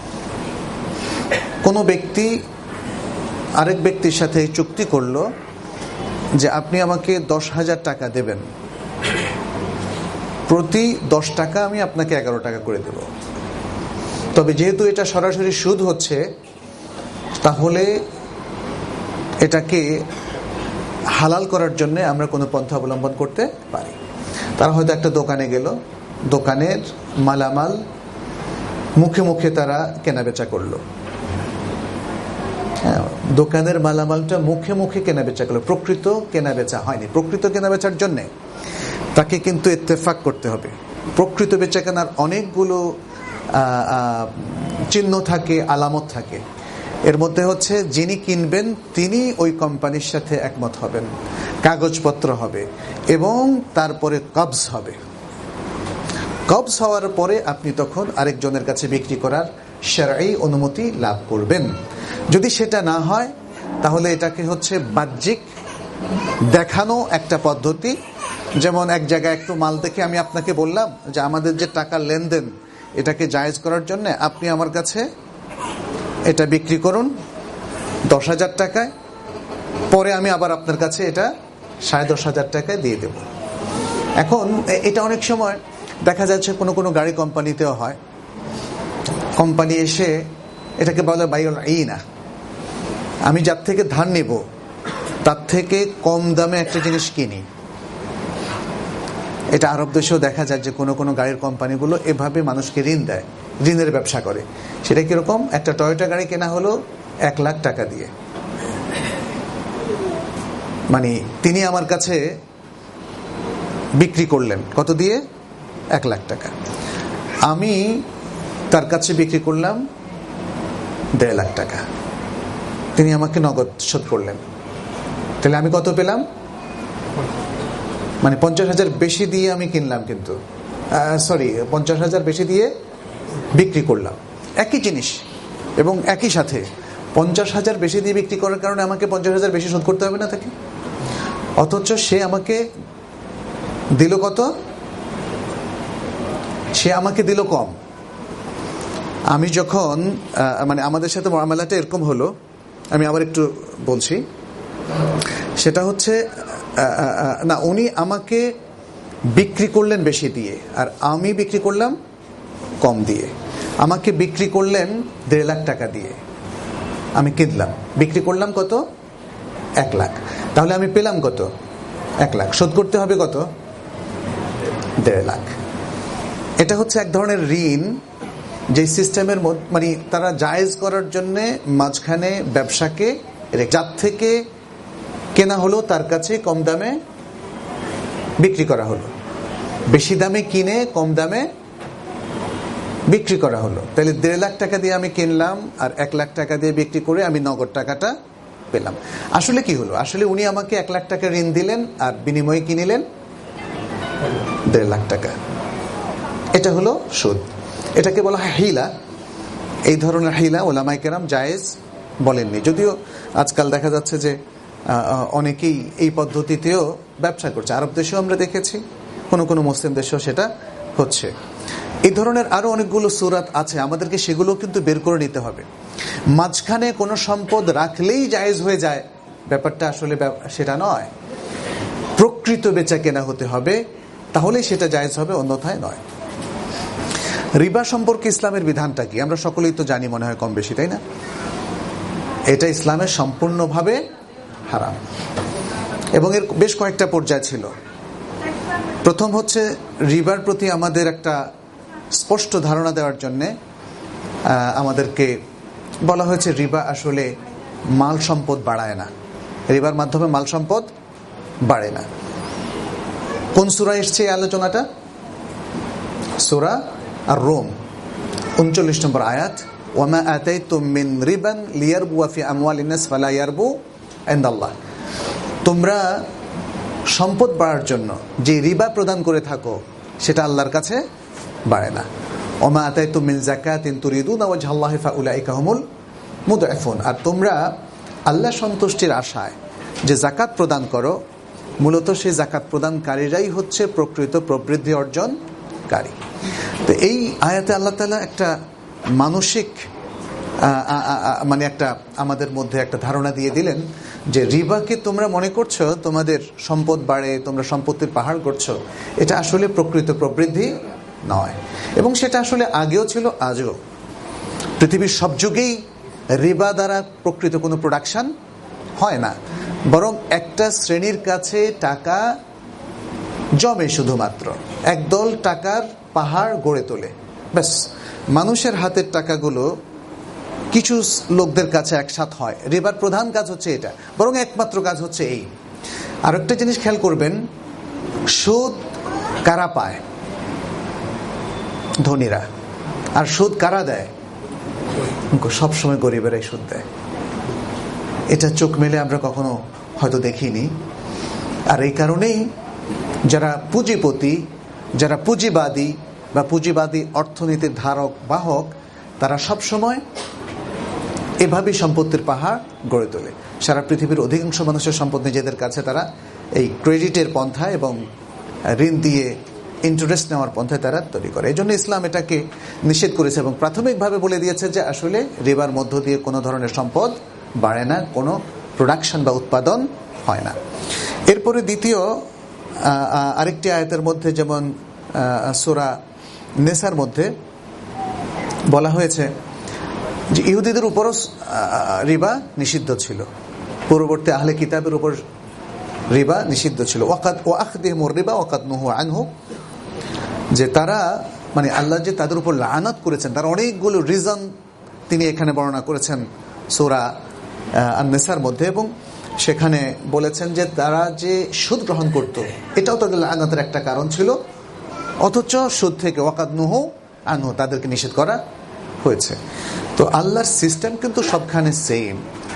কোনো ব্যক্তি আরেক ব্যক্তির সাথে চুক্তি করলো যে আপনি আমাকে দশ হাজার টাকা দেবেন, প্রতি দশ টাকা আমি আপনাকে এগারো টাকা করে দেব। তবে যেহেতু এটা সরাসরি সুদ হচ্ছে, তাহলে এটাকে হালাল করার জন্য আমরা কোনো পন্থা অবলম্বন করতে পারি। তারা হয়তো একটা দোকানে গেল, দোকানের মালামাল মুখে মুখে তারা কেনাবেচা করলো। হ্যাঁ, দোকানের মালামালটা মুখে মুখে কেনা বেচা করলো, প্রকৃত কেনা বেচা হয়নি। প্রকৃত কেনা বেচার জন্যে তাকে কিন্তু ইত্তেফাক করতে হবে। প্রকৃত বেচা কেনার অনেকগুলো চিহ্ন থাকে, আলামত থাকে। এর মধ্যে হচ্ছে যিনি কিনবেন তিনি ওই কোম্পানির সাথে একমত হবেন, কাগজপত্র হবে এবং তারপরে কবজ হবে। কবজ হওয়ার পরে আপনি তখন আরেকজনের কাছে বিক্রি করার শারঈ অনুমতি লাভ করবেন। যদি সেটা না হয় তাহলে এটাকে হচ্ছে বাহ্যিক দেখানো একটা পদ্ধতি। যেমন এক জায়গায় একটু মাল দেখে আমি আপনাকে বললাম যে আমাদের যে টাকার লেনদেন এটাকে জায়েজ করার জন্য আপনি আমার কাছে এটা বিক্রি করুন দশ হাজার টাকায়, পরে আমি আবার আপনার কাছে এটা সাড়ে দশ হাজার টাকায় দিয়ে দেব। এখন এটা অনেক সময় দেখা যাচ্ছে কোনো কোনো গাড়ি কোম্পানিতেও হয়। কোম্পানি এসে এটাকে বলে বাইউল আইনা, আমি যার থেকে ধার নেব তার থেকে কম দামে একটা জিনিস কিনি। এটা আরব দেশেও দেখা যায় যে কোনো কোনো গাড়ির কোম্পানিগুলো এভাবে মানুষকে ঋণ দেয়, ঋণের ব্যবসা করে। সেটা কিরকম? একটা টয়োটা গাড়ি কেনা হলো এক লাখ টাকা দিয়ে, মানে তিনি আমার কাছে বিক্রি করলেন কত দিয়ে? এক লাখ টাকা। আমি তার কাছে বিক্রি করলাম দেড় লাখ টাকা, তিনি আমাকে নগদ শোধ করলেন। তাহলে আমি কত পেলাম? মানে পঞ্চাশ হাজার বেশি দিয়ে আমি কিনলাম, কিন্তু সরি পঞ্চাশ হাজার বেশি দিয়ে বিক্রি করলাম একই জিনিস এবং একই সাথে পঞ্চাশ হাজার বেশি দিয়ে বিক্রি করার কারণে আমাকে পঞ্চাশ হাজার বেশি শোধ করতে হবে না তাকে? অথচ সে আমাকে দিল কত? সে আমাকে দিল কম। আমি যখন মানে আমাদের সাথে মুআমালাটা এরকম হলো, আমি আবার একটু বলছি, সেটা হচ্ছে না উনি আমাকে বিক্রি করলেন বেশি দিয়ে আর আমি বিক্রি করলাম কম দিয়ে। আমাকে বিক্রি করলেন দেড় লাখ টাকা দিয়ে, আমি কিনলাম, বিক্রি করলাম কত? এক লাখ। তাহলে আমি পেলাম কত? এক লাখ। শোধ করতে হবে কত? দেড় লাখ। এটা হচ্ছে এক ধরনের ঋণ যে সিস্টেমের মানে তারা জায়েজ করার জন্যে মাঝখানে ব্যবসাকে যার থেকে কেনা হলো তার কাছে কম দামে বিক্রি করা হলো, বেশি দামে কিনে কম দামে বিক্রি করা হলো। তাহলে দেড় লাখ টাকা দিয়ে আমি কিনলাম আর এক লাখ টাকা দিয়ে বিক্রি করে আমি নগদ টাকাটা পেলাম। আসলে কি হলো? আসলে উনি আমাকে এক লাখ টাকা ঋণ দিলেন আর বিনিময়ে কিনিলেন দেড় লাখ টাকা। এটা হলো সুদ। এটাকে বলা হয় হিলা। এই ধরনের হিলা ওলামায়ে কেরাম জায়েজ বলেননি, যদিও আজকাল দেখা যাচ্ছে যে অনেকেই এই পদ্ধতিতেও ব্যবসা করছে। আরব দেশেও আমরা দেখেছি, কোনো কোনো মুসলিম দেশেও সেটা হচ্ছে। এই ধরনের আরো অনেকগুলো সূরাত আছে, আমাদেরকে সেগুলো কিন্তু বের করে নিতে হবে। মাঝখানে কোনো সম্পদ রাখলেই জায়েজ হয়ে যায় ব্যাপারটা আসলে সেটা নয়। প্রকৃত বেচা কেনা হতে হবে, তাহলেই সেটা জায়েজ হবে, অন্যথায় নয়। রিবা সম্পর্কে ইসলামের বিধানটা কি আমরা সকলেই তো জানি মনে হয় কম বেশি, তাই না? এটা ইসলামের সম্পূর্ণভাবে হারাম এবং এর বেশ কয়েকটা পর্যায় ছিল। প্রথম হচ্ছে রিবার প্রতি আমাদের একটা স্পষ্ট ধারণা দেওয়ার জন্য আমাদেরকে বলা হয়েছে রিবা আসলে মাল সম্পদ বাড়ায় না, রিবার মাধ্যমে মাল সম্পদ বাড়ে না। কোন সূরা এসছে এই আলোচনাটা? সূরা আর রোম উনচল্লিশ নম্বর আয়াত, ওয়ামা আতাইতুম মিন রিবান লিয়ারবুয়া ফি আমওয়ালিন নাস ফালা ইয়ারবু ইনদাল্লাহ। তোমরা সম্পদ বাড়ার জন্য যে রিবা প্রদান করে থাকো সেটা আল্লাহর কাছে বাড়ে না। ওমা আতাইতুম মিন যাকাতিন তুরিদুনা ওয়াজহাল্লাহি ফাউলাইকা হুমুল মুদঈফুন। আর তোমরা আল্লাহ সন্তুষ্টির আশায় যে যাকাত প্রদান করো, মূলত সেই যাকাত প্রদানকারীরাই হচ্ছে প্রকৃত প্রবৃদ্ধি অর্জনকারী। তো এই আয়াতে আল্লাহ তাআলা একটা মানসিক মানে একটা আমাদের মধ্যে একটা ধারণা দিয়ে দিলেন যে রিবাকে তোমরা মনে করছো তোমাদের সম্পদ বাড়ে, তোমরা সম্পত্তির পাহাড় করছো, এটা আসলে প্রকৃত প্রবৃদ্ধি নয়। এবং সেটা আসলে আগেও ছিল, আজও। পৃথিবীর সব যুগেই রিবা দ্বারা প্রকৃত কোনো প্রোডাকশন হয় না, বরং একটা শ্রেণীর কাছে টাকা জমে, শুধুমাত্র একদল টাকার পাহাড় গড়ে তোলে, ব্যাস। মানুষের হাতের টাকাগুলো কিছু লোকদের কাছে একসাথ হয়। রিবার প্রধান কাজ হচ্ছে এটা, বরং একমাত্র কাজ হচ্ছে এই। আর একটা জিনিস খেয়াল করবেন, সুদ কারা পায়? ধনীরা। আর সুদ কারা দেয়? সবসময় গরিবেরাই সুদ দেয়। এটা চোখ মেলে আমরা কখনো হয়তো দেখিনি। আর এই কারণেই যারা পুঁজিপতি, যারা পুঁজিবাদী বা পুঁজিবাদী অর্থনীতির ধারক বাহক, তারা সবসময় এভাবেই সম্পত্তির পাহাড় গড়ে তোলে। সারা পৃথিবীর অধিকাংশ মানুষের সম্পদ নিজেদের কাছে তারা এই ক্রেডিটের পন্থা এবং ঋণ দিয়ে ইন্টারেস্ট নেওয়ার পন্থায় তারা তৈরি করে। এই জন্য ইসলাম এটাকে নিষেধ করেছে এবং প্রাথমিকভাবে বলে দিয়েছে যে আসলে রিবার মধ্য দিয়ে কোনো ধরনের সম্পদ বাড়ে না, কোনো প্রোডাকশন বা উৎপাদন হয় না। এরপরে দ্বিতীয় আরেকটি আয়াতের মধ্যে, যেমন সূরা নেসার মধ্যে বলা হয়েছে যে ইহুদিদের উপরও রিবা নিষিদ্ধ ছিল, পূর্ববর্তী আহলে কিতাবের উপর রিবা নিষিদ্ধ ছিল। ওয়াকাদ ওয়াখদিহিমুর রিবা ওয়াকাদ নুহু আনহু, যে তারা মানে আল্লাহ যে তাদের উপর লাআনাত করেছেন, তার অনেকগুলো রিজন তিনি এখানে বর্ণনা করেছেন সূরা আন-নিসার মধ্যে, এবং সেখানে বলেছেন যে তারা যে সুদ গ্রহণ করত এটাও তাদের লাআনাতের একটা কারণ ছিল, অথচ সুদ থেকে ওয়াকাদ নুহু আনহু তাদেরকে নিষেধ করা হয়েছে। তো আল্লাহর সিস্টেম কিন্তু সবখানে সেম।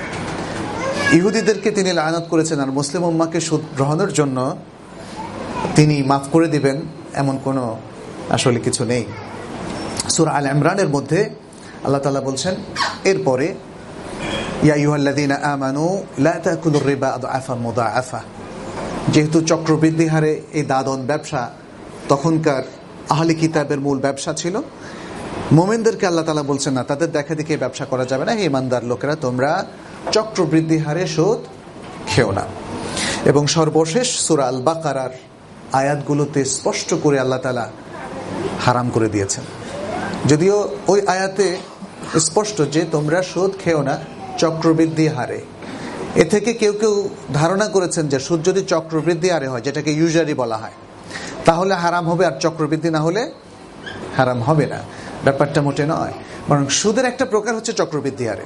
ইহুদিদেরকে তিনি লাআনাত করেছেন, আর মুসলিম উম্মাহকে সুদ গ্রহণের জন্য তিনি মাফ করে দিবেন এমন কোনো আসলে কিছু নেই। সূরা আল ইমরানের মধ্যে আল্লাহ তাআলা বলছেন এরপরে, ইয়া আইয়ুহাল্লাযীনা আমানু লা তাকুলুর রিবা আদআফা মুদাআফা। যেহেতু চক্রবৃদ্ধি হারে এই দাদন ব্যবসা তখনকার আহলে কিতাবের মূল ব্যবসা ছিল, মুমিনদেরকে আল্লাহ তাআলা বলছেন না, তাদের দেখা দেখে ব্যবসা করা যাবে না। হে ইমানদার লোকেরা, তোমরা চক্রবৃদ্ধি হারে সুদ খেও না। এবং সর্বশেষ সূরা আল বাকারার আয়াতগুলোতে স্পষ্ট করে আল্লাহ তাআলা হারাম করে দিয়েছেন। যদিও ওই আয়াতে স্পষ্ট যে তোমরা সুদ খেও না চক্রবৃদ্ধি হারে। এ থেকে কেউ কেউ ধারণা করেছেন যে সুদ যদি চক্রবৃদ্ধি হারে হয়, যেটাকে ইউজারি বলা হয়, তাহলে হারাম হবে, আর চক্রবৃদ্ধি না হলে হারাম হবে না। ব্যাপারটা মোটে নয়, বরং সুদের একটা প্রকার হচ্ছে চক্রবৃদ্ধি হারে।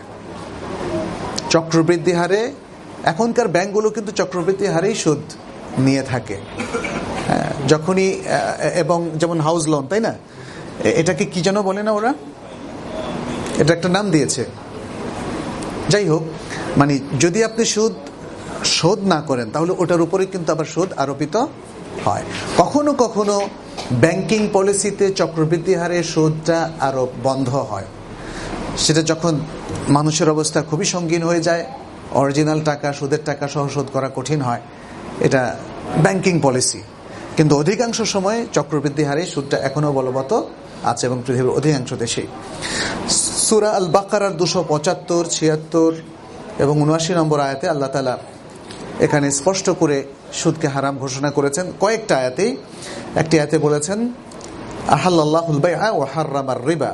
চক্রবৃদ্ধি হারে এখনকার ব্যাংকগুলো কিন্তু চক্রবৃদ্ধি হারেই সুদ নিয়ে থাকে যখনই, এবং যেমন হাউস লোন, তাই না? এটাকে কি যেন বলে না ওরা, এটা একটা নাম দিয়েছে। যাই হোক, মানে যদি আপনি সুদ শোধ না করেন তাহলে ওটার উপরে কিন্তু আবার সুদ আরোপিত হয়। কখনো কখনো ব্যাংকিং পলিসিতে চক্রবৃদ্ধি হারে সুদটা আরো বন্ধ হয়, সেটা যখন মানুষের অবস্থা খুবই সঙ্গীন হয়ে যায়, অরিজিনাল টাকা সুদের টাকা সহ শোধ করা কঠিন হয়, এটা ব্যাংকিং পলিসি। কিন্তু অধিকাংশ সময় চক্রবৃদ্ধি হারে সুদটা এখনো বলবৎ আছে এবং পৃথিবীর অধিকাংশ দেশেই। সূরা আল বাকারার দুশো পঁচাত্তর ছিয়াত্তর এবং উনআশি নম্বর আয়াতে আল্লাহ তাআলা এখানে স্পষ্ট করে সুদকে হারাম ঘোষণা করেছেন কয়েকটা আয়াতেই। একটি আয়াতে বলেছেন আহাল্লাল্লাহুল বাইআ ওয়া হাররামার রিবা,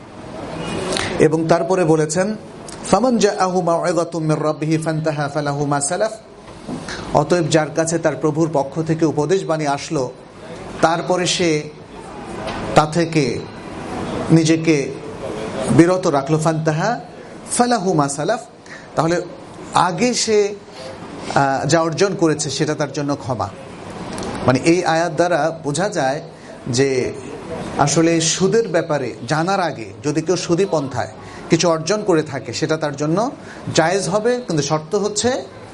এবং তারপরে বলেছেন ফামান জাআহু মাউইযাতুম মির রাব্বিহি ফান্তাহা ফালাহু মা সালাফ। অতএব যার কাছে তার প্রভুর পক্ষ থেকে উপদেশ বাণী আসলো, তারপরে সে তা থেকে নিজেকে বিরত রাখলো, ফান্তাহা ফালাহু মা সালাফ, তাহলে আগে সে যা অর্জন করেছে সেটা তার জন্য ক্ষমা। মানে এই আয়াত দ্বারা বোঝা যায় যে আসলে সুদের ব্যাপারে জানার আগে যদি কেউ সুদী পন্থায় কিছু অর্জন করে থাকে সেটা তার জন্য জায়েজ হবে, কিন্তু শর্ত হচ্ছে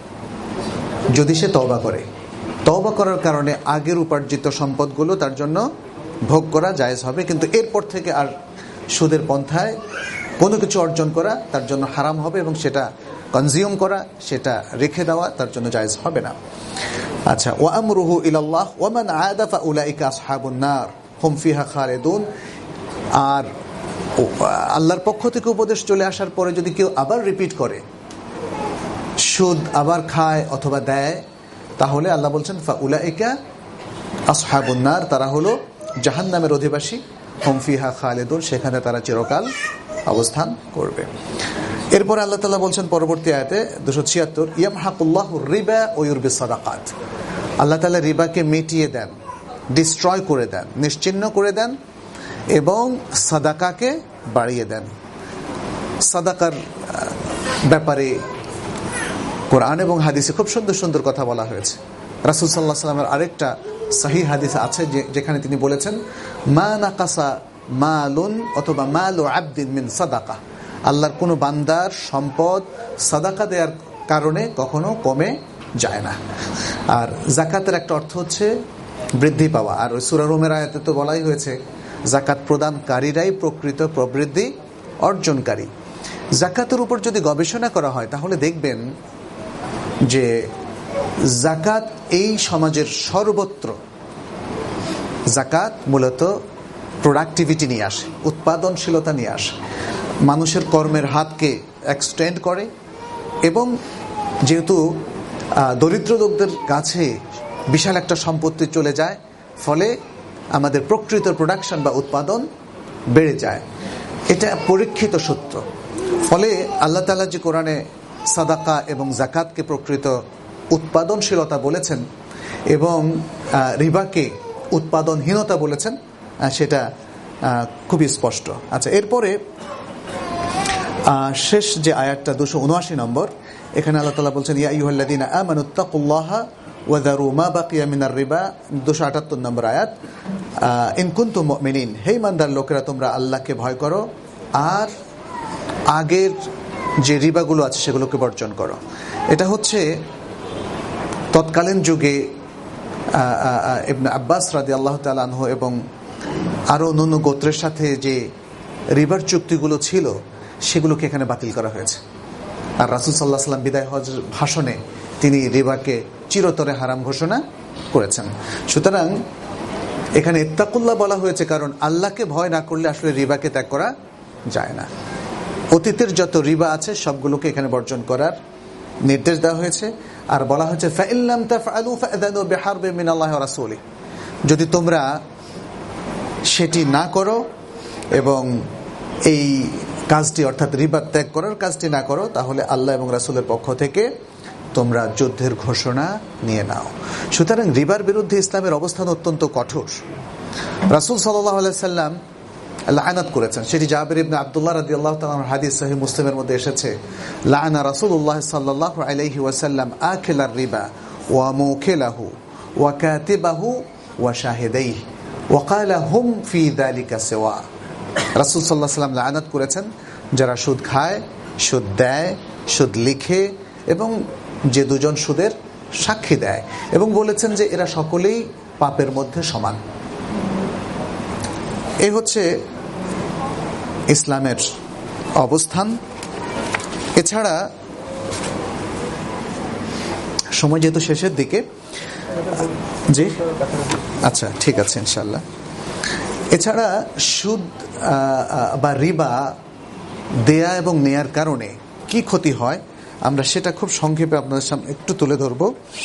যদি সে তওবা করে। তওবা করার কারণে আগের উপার্জিত সম্পদগুলো তার জন্য ভোগ করা জায়েজ হবে, কিন্তু এরপর থেকে আর সুদের পন্থায় কোনো কিছু অর্জন করা তার জন্য হারাম হবে, এবং সেটা কনজিউম করা, সেটা রেখে দেওয়া তার জন্য জায়েজ হবে না। আচ্ছা, ওয়া আমরুহু ইলাল্লাহ ওয়া মান আদা ফাউলাইকা আসহাবুন নার হুম ফিহা খালিদুন। আর আল্লাহর পক্ষ থেকে উপদেশ চলে আসার পরে যদি কেউ আবার রিপিট করে, সুদ আবার খায় অথবা দেয়, তাহলে আল্লাহ বলছেন ফাউলাইকা আসহাবুন নার, তারা হলো জাহান্নামের অধিবাসী, হুম ফিহা খালিদুন, সেখানে তারা চিরকাল অবস্থান করবে। এরপর আল্লাহ তাআলা বলছেন পরবর্তী আয়াতে দুশো ছিয়াত্তর, ইয়ামহাকুল্লাহু রিবা ওয়া ইউরবিস সাদাকাত। আল্লাহ তাআলা রিবাকে মিটিয়ে দেন, ডিস্ট্রয় করে দেন, নিশ্চিহ্ন করে দেন, এবং সাদাকাকে বাড়িয়ে দেন। সাদাকার ব্যাপারে কোরআন এবং হাদিসে খুব সুন্দর সুন্দর কথা বলা হয়েছে। রাসূল সাল্লাল্লাহু আলাইহি ওয়াসাল্লামের আরেকটা সহিহ হাদিস আছে যেখানে তিনি বলেছেন, মা নাকাসা মালুন অথবা মালু আবদিন মিন সাদাকা, আল্লাহর কোনো বান্দার সম্পদ সাদাকা দেওয়ার কারণে কখনো কমে যায় না। আর যাকাতের একটা অর্থ হচ্ছে বৃদ্ধি পাওয়া। আর ওই সূরা রুমের আয়াতে তো বলাই হয়েছে যাকাত প্রদানকারীরাই প্রকৃত প্রবৃদ্ধি অর্জনকারী। যাকাতের উপর যদি গবেষণা করা হয় তাহলে দেখবেন যে যাকাত এই সমাজের সর্বত্র, যাকাত মূলত প্রোডাক্টিভিটি নিয়ে আসে, উৎপাদনশীলতা নিয়ে আসে, মানুষের কর্মের হাতকে এক্সটেন্ড করে এবং যেহেতু দরিদ্র লোকদের কাছে বিশাল একটা সম্পত্তি চলে যায়, ফলে আমাদের প্রকৃত প্রোডাকশন বা উৎপাদন বেড়ে যায়। এটা পরীক্ষিত সূত্র। ফলে আল্লাহ তাআলা যে কোরআনে সাদাকা এবং যাকাতকে প্রকৃত উৎপাদনশীলতা বলেছেন এবং রিবাকে উৎপাদনহীনতা বলেছেন, সেটা খুবই স্পষ্ট। আচ্ছা, এরপরে শেষ যে আয়াতটা দুশো উনআশি নম্বর, এখানে আল্লাহ তাআলা বলছেন, ইয়া আইয়ুহাল্লাযীনা আমানুত্তাকুল্লাহা ওয়া যারু মা বাকিয়া মিনার রিবা, দুশো আটাত্তর নম্বর আয়াত, ইন কুনতুম মুমিনিন, হে ইমানদার লোকেরা তোমরা আল্লাহকে ভয় করো আর আগের যে রিবাগুলো আছে সেগুলোকে বর্জন করো। এটা হচ্ছে তৎকালীন যুগে ইবনে আব্বাস রাদিয়াল্লাহু তাআলা আনহু এবং আরো অন্যান্য গোত্রের সাথে যে রিবার চুক্তিগুলো ছিল সেগুলোকে এখানে বাতিল করা হয়েছে। আর রাসূল সাল্লাল্লাহু আলাইহি ওয়াসাল্লাম বিদায় হজ ভাষণে তিনি রিবাকে চিরতরে হারাম ঘোষণা করেছেন। সুতরাং এখানে ইত্তাকুল্লাহ বলা হয়েছে কারণ আল্লাহকে ভয় না করলে আসলে রিবাকে ত্যাগ করা যায় না। অতীতের যত রিবা আছে সবগুলোকে এখানে বর্জন করার নির্দেশ দেওয়া হয়েছে। আর বলা হয়েছে ফাইন লাম তাফআলু ফাআযানু বিহারবিন মিনাল্লাহি ওয়া রাসূলিহি, যদি তোমরা সেটি না করো এবং এই কাজটি অর্থাৎ রিবা ত্যাগ করার কাজটি না করো, তাহলে আল্লাহ এবং রাসূলের পক্ষ থেকে তোমরা যুদ্ধের ঘোষণা নিয়ে নাও। সুতরাং রিবার বিরুদ্ধে ইসলামের অবস্থান অত্যন্ত কঠোর। রাসূল সাল্লাল্লাহু আলাইহি সাল্লাম লাআনাত করেছেন, সেটি জাবির ইবনে আব্দুল্লাহ রাদিয়াল্লাহু তাআলা আনহুর হাদিস সহিহ মুসলিমের মধ্যে এসেছে, লাআনা রাসূলুল্লাহ সাল্লাল্লাহু আলাইহি ওয়াসাল্লাম আকিলার রিবা ওয়া মুকিলাহু ওয়া কাতিবাহু ওয়া শাহিদাইহি ওয়া ক্বালা হুম ফি যালিকা সাওয়া। রাসূল সাল্লাল্লাহু আলাইহি ওয়াসাল্লাম লাআনাত করেছেন যারা সুদ খায়, সুদ দেয়, সুদ লিখে এবং যে দুজন সুদের সাক্ষী দেয়, এবং বলেছেন যে এরা সকলেই পাপের মধ্যে সমান। এই হচ্ছে ইসলামের অবস্থান। এছাড়া সময় যেহেতু শেষের দিকে, জি আচ্ছা ঠিক আছে ইনশাআল্লাহ। এছাড়া সুদ বা রিবা দেয়া এবং নেয়ার কারণে কি ক্ষতি হয় আমরা সেটা খুব সংক্ষেপে আপনাদের সামনে একটু তুলে ধরব।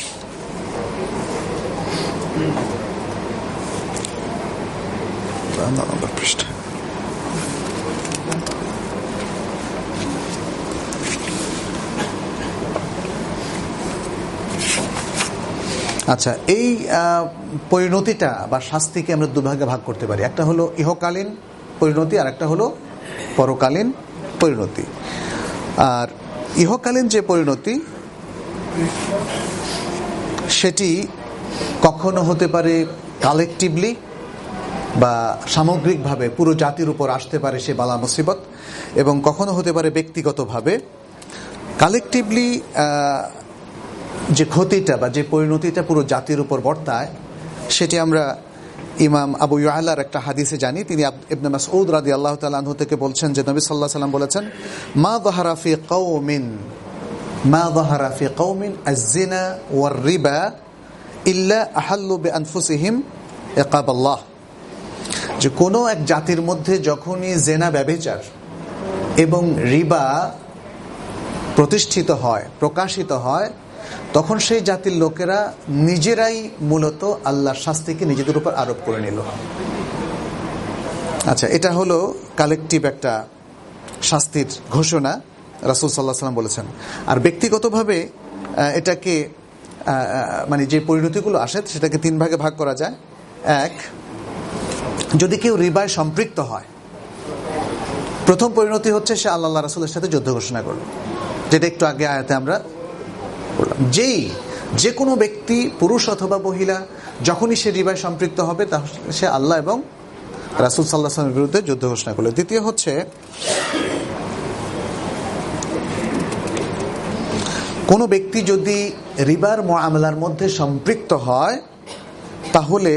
পৃষ্ঠা আচ্ছা, এই পরিণতিটা বা শাস্তিকে আমরা দুভাগে ভাগ করতে পারি। একটা হলো ইহকালীন পরিণতি আর একটা হলো পরকালীন পরিণতি। আর ইহকালীন যে পরিণতি সেটি কখনো হতে পারে কালেকটিভলি বা সামগ্রিকভাবে পুরো জাতির উপর আসতে পারে সে বালা মুসিবত, এবং কখনো হতে পারে ব্যক্তিগতভাবে। কালেকটিভলি যে ক্ষতিটা বা যে পরিণতিটা পুরো জাতির উপর বর্তায় সেটি আমরা ইমাম আবু ইয়ালার একটা হাদিসে জানি। তিনি ইবনে মাসউদ রাদিয়াল্লাহু তাআলা আনহু থেকে বলছেন যে নবী সাল্লাল্লাহু আলাইহি ওয়াসাল্লাম বলেছেন, মা যাহারা ফি কওমিন মা যাহারা ফি কওমিন আয-যিনা ওয়ার-রিবা ইল্লা আহাল্লু বিআনফুসিহিম ইকাবাল্লাহ। যে কোনো এক জাতির মধ্যে যখনই জেনা, ব্যভিচার এবং রিবা প্রতিষ্ঠিত হয়, প্রকাশিত হয়, তখন সেই জাতির লোকেরা নিজেরাই মূলত আল্লাহর শাস্তিকে নিজেদের উপর আরোপ করে নিল। আচ্ছা, এটা হলো কালেকটিভ একটা শাস্তির ঘোষণা রাসূল সাল্লাল্লাহু আলাইহি ওয়াসাল্লাম বলেছেন। আর ব্যক্তিগতভাবে এটাকে মানে যে পরিণতিগুলো আসে সেটাকে তিন ভাগে ভাগ করা যায়। এক, যদি কেউ রিবায় সম্পৃক্ত হয় প্রথম পরিণতি হচ্ছে সে আল্লাহ রাসূলের সাথে যুদ্ধ ঘোষণা করল, যেটা একটু আগে আয়াতে আমরা বললাম। যেই যে কোনো ব্যক্তি, পুরুষ অথবা মহিলা, যখনই সে রিবায় সম্পৃক্ত হবে তাহলে সে আল্লাহ এবং রাসূল সাল্লাল্লাহু আলাইহি ওয়াসাল্লামের বিরুদ্ধে যুদ্ধ ঘোষণা করলো। দ্বিতীয় হচ্ছে, কোনো ব্যক্তি যদি রিবার মুআমালার মধ্যে সম্পৃক্ত হয় তাহলে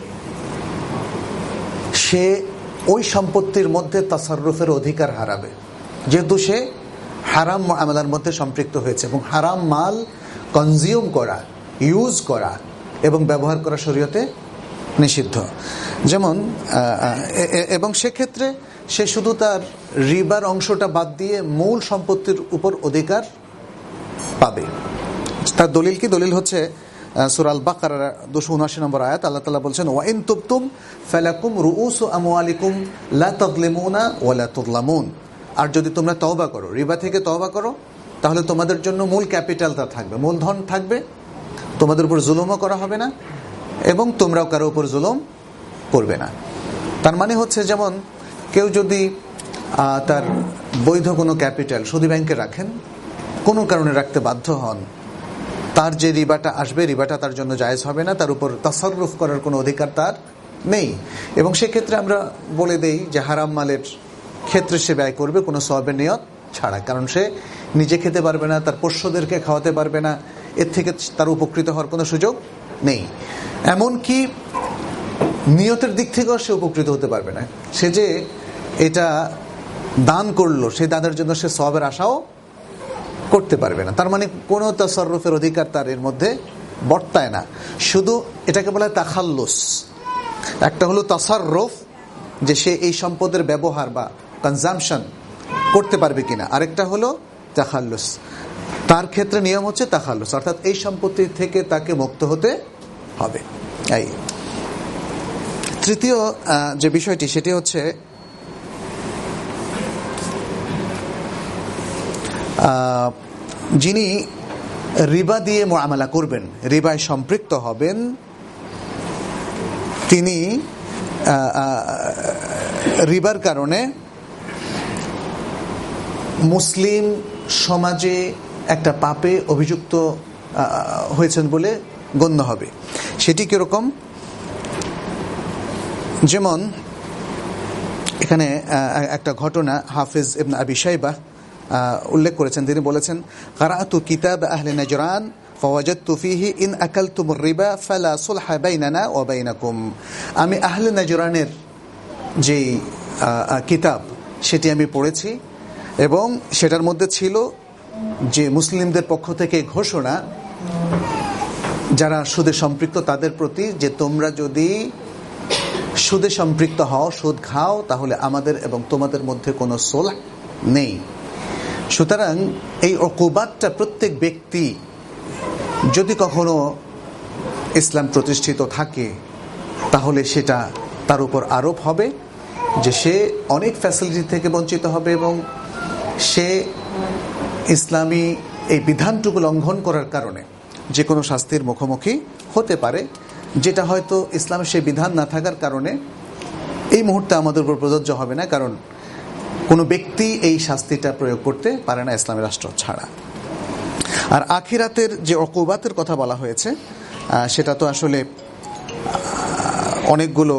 সে ওই সম্পত্তির মধ্যে তাসাররুফের অধিকার হারাবে, যেহেতু সে হারাম মুআমালার মধ্যে সম্পৃক্ত হয়েছে। এবং হারাম মাল কনজিউম করা, ইউজ করা এবং ব্যবহার করা শরীয়তে নিষিদ্ধ। যেমন এবং সেক্ষেত্রে সে শুধু তার রিবার অংশটা বাদ দিয়ে মূল সম্পত্তির উপর অধিকার পাবে। তার দলিল কি? দলিল হচ্ছে সূরা আল বাকারার দুশো উনআশি নম্বর আয়াত। আল্লাহ তাআলা বলছেন, ওয়া ইন তুবতুম ফালাকুম রুউসু আমওয়ালিকুম লা তাযলিমুনা ওয়া লা তুযলামুন। আর যদি তোমরা তওবা করো, রিবা থেকে তওবা করো, তাহলে তোমাদের জন্য মূল ক্যাপিটালটা থাকবে, মূলধন থাকবে, তোমাদের উপর জুলুমও করা হবে না এবং তোমরাও কারো উপর জুলুম করবে না। তার মানে হচ্ছে, যেমন কেউ যদি তার বৈধ কোনো ক্যাপিটাল সুদী ব্যাংকে রাখেন, কোনো কারণে রাখতে বাধ্য হন, তার যে রিবাটা আসবে, রিবাটা তার জন্য জায়েজ হবে না, তার উপর তাসাররুফ করার কোনো অধিকার তার নেই। এবং সেক্ষেত্রে আমরা বলে দেই যে হারাম মালের ক্ষেত্রে সে ব্যয় করবে কোনো সওয়াবের নিয়ত ছাড়া, কারণ সে নিজে খেতে পারবে না, তার পোষ্যদেরকে খাওয়াতে পারবে না, এর থেকে তার উপকৃত হওয়ার কোনো সুযোগ নেই। এমনকি নিয়তের দিক থেকেও সে উপকৃত হতে পারবে না। সে যে এটা দান করলো, সেই দানের জন্য সে সওয়াবের আশাও করতে পারবে না। তার মানে কোনো তাসাররুফের অধিকার তার এর মধ্যে বর্তায় না। শুধু এটাকে বলা হয় তাখাল্লুস। একটা হলো তাসাররুফ, যে সে এই সম্পদের ব্যবহার বা কনজাম্পশন করতে পারবে কিনা, আরেকটা হলো তাখাল্লুস। তার ক্ষেত্রে নিয়ম হচ্ছে তাখাল্লুস, অর্থাৎ এই সম্পত্তি থেকে তাকে মুক্ত হতে হবে। এই তৃতীয় যে বিষয়টি, সেটি হচ্ছে যিনি রিবা দিয়ে মুআমালা করবেন, রিবায় সম্পৃক্ত হবেন, তিনি রিবার কারণে মুসলিম সমাজে একটা পাপে অভিযুক্ত হয়েছেন বলে গণ্য হবে। সেটি কিরকম? যেমন এখানে একটা ঘটনা হাফিজ ইবনে আবি শাইবাহ উল্লেখ করেছেন। তিনি বলেছেন, কারাআতু কিতাব আহলে নাজরান ফাওয়াজাদতু ফীহি ইন আকালতুমুর রিবা ফালা সুলহা বাইনানা ওয়া বাইনাকুম। আমি আহলে নাজরানের যে কিতাব সেটি আমি পড়েছি এবং সেটার মধ্যে ছিল যে মুসলিমদের পক্ষ থেকে ঘোষণা যারা সুদে সম্পৃক্ত তাদের প্রতি, যে তোমরা যদি সুদে সম্পৃক্ত হও, সুদ খাও, তাহলে আমাদের এবং তোমাদের মধ্যে কোনো সুলহ নেই। সুতরাং এই উকুবাতটা প্রত্যেক ব্যক্তি যদি কখনো ইসলাম প্রতিষ্ঠিত থাকে তাহলে সেটা তার উপর আরোপ হবে, যে সে অনেক ফ্যাসিলিটি থেকে বঞ্চিত হবে এবং সে ইসলামী এই বিধানটুকু লঙ্ঘন করার কারণে যে কোনো শাস্তির মুখোমুখি হতে পারে, যেটা হয়তো ইসলামের সেই বিধান না থাকার কারণে এই মুহূর্তে আমাদের উপর প্রযোজ্য হবে না, কারণ কোনো ব্যক্তি এই শাস্তিটা প্রয়োগ করতে পারে না ইসলামী রাষ্ট্র ছাড়া। আর আখিরাতের যে উকুবাতের কথা বলা হয়েছে সেটা তো আসলে অনেকগুলো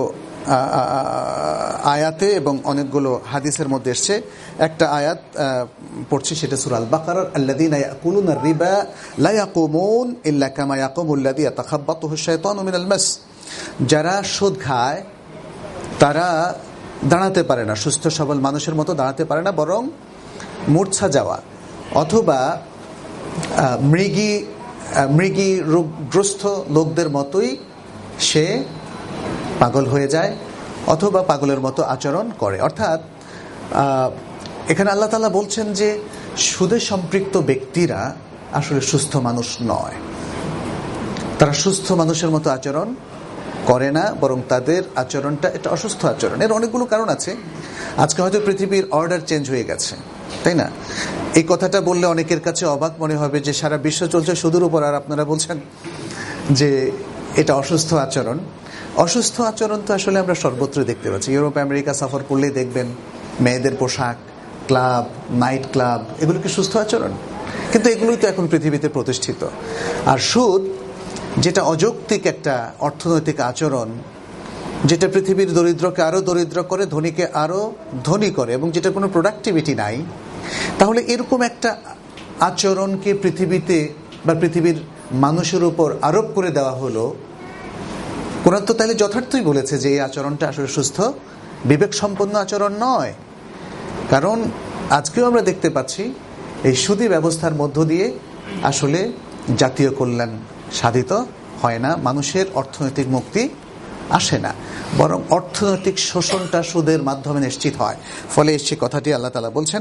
আয়াতে এবং অনেকগুলো হাদিসের মধ্যে এসছে। একটা আয়াত পড়ছি, সেটা সূরা আল বাকারার, আল্লাযীনা ইয়াকুলুনার রিবা লা ইয়াকুমুন ইল্লা কামা ইয়াকুমুল্লাযী ইয়াতাখাব্বাতুহু শাইতানু মিনাল মাস। যারা সুদ খায় তারা দাঁড়াতে পারে না, সুস্থ সবল মানুষের মতো দাঁড়াতে পারে না, বরং মূর্ছা যাওয়া অথবা মৃগী মৃগী রোগগ্রস্ত লোকদের মতোই সে পাগল হয়ে যায় অথবা পাগলের মতো আচরণ করে। অর্থাৎ এখানে আল্লাহ তাআলা বলছেন যে সুদে সম্পৃক্ত ব্যক্তিরা আসলে সুস্থ মানুষ নয়, তারা সুস্থ মানুষের মতো আচরণ করে না, বরং তাদের আচরণটা এটা অসুস্থ আচরণ। এর অনেকগুলো কারণ আছে। আজকে হয়তো পৃথিবীর অর্ডার চেঞ্জ হয়ে গেছে, তাই না? এই কথাটা বললে অনেকের কাছে অবাক মনে হবে যে সারা বিশ্ব চলছে সুদের উপর, আর আপনারা বলছেন যে এটা অসুস্থ আচরণ। অসুস্থ আচরণ তো আসলে আমরা সর্বত্র দেখতে পাচ্ছি। ইউরোপ আমেরিকা সফর করলেই দেখবেন মেয়েদের পোশাক, ক্লাব, নাইট ক্লাব, এগুলো কি সুস্থ আচরণ? কিন্তু এগুলোই তো এখন পৃথিবীতে প্রতিষ্ঠিত। আর সুদ যেটা অযৌক্তিক একটা অর্থনৈতিক আচরণ, যেটা পৃথিবীর দরিদ্রকে আরো দরিদ্র করে, ধনীকে আরো ধনী করে, এবং যেটা কোনো প্রোডাক্টিভিটি নাই, তাহলে এরকম একটা আচরণকে পৃথিবীতে বা পৃথিবীর মানুষের উপর আরোপ করে দেওয়া হলো। কোরআন তো তাহলে যথার্থই বলেছে যে এই আচরণটা আসলে সুস্থ বিবেক সম্পন্ন আচরণ নয়। কারণ আজকেও আমরা দেখতে পাচ্ছি এই সুদী ব্যবস্থার মধ্য দিয়ে আসলে জাতীয় কল্যাণ সাধিত হয় না, মানুষের অর্থনৈতিক মুক্তি আসে না, বরং অর্থনৈতিক শোষণটা সুদের মাধ্যমে নিশ্চিত হয়। ফলে সেই কথাটি আল্লাহ তাআলা বলছেন।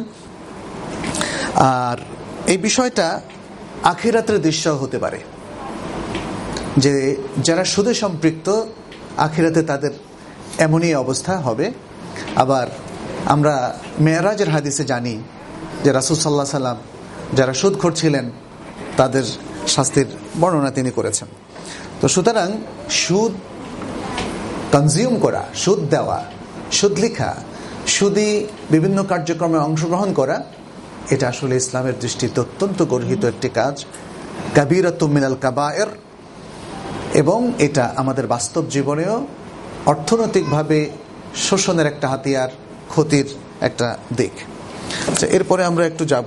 আর এই বিষয়টা আখিরাতের দৃশ্য হতে পারে, যে যারা সুদে সম্পৃক্ত আখিরাতে তাদের এমনই অবস্থা হবে। আবার আমরা মেরাজের হাদিসে জানি যে রাসূল সাল্লাল্লাহু আলাইহি সাল্লাম যারা সুদখোর ছিলেন তাদের শাস্তির বর্ণনা তিনি করেছেন। তো সুতরাং সুদ কনজিউম করা, সুদ দেওয়া, সুদ লেখা, সুদী বিভিন্ন কার্যক্রমে অংশগ্রহণ করা, এটা আসলে ইসলামের দৃষ্টিতে অত্যন্ত গর্হিত একটি কাজ, কাবীরাতুম মিনাল কাবায়ের, এবং এটা আমাদের বাস্তব জীবনেও অর্থনৈতিকভাবে শোষণের একটা হাতিয়ার, ক্ষতির একটা দিক। আচ্ছা, এরপরে আমরা একটু যাব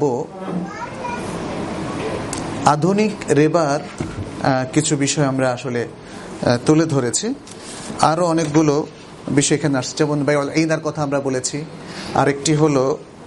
আধুনিক রেবার কিছু বিষয় আমরা আসলে তুলে ধরেছি। আরো অনেকগুলো বিষয় এখানে আসছে, যেমন বাইউল ঈনার কথা আমরা বলেছি, আরেকটি হলো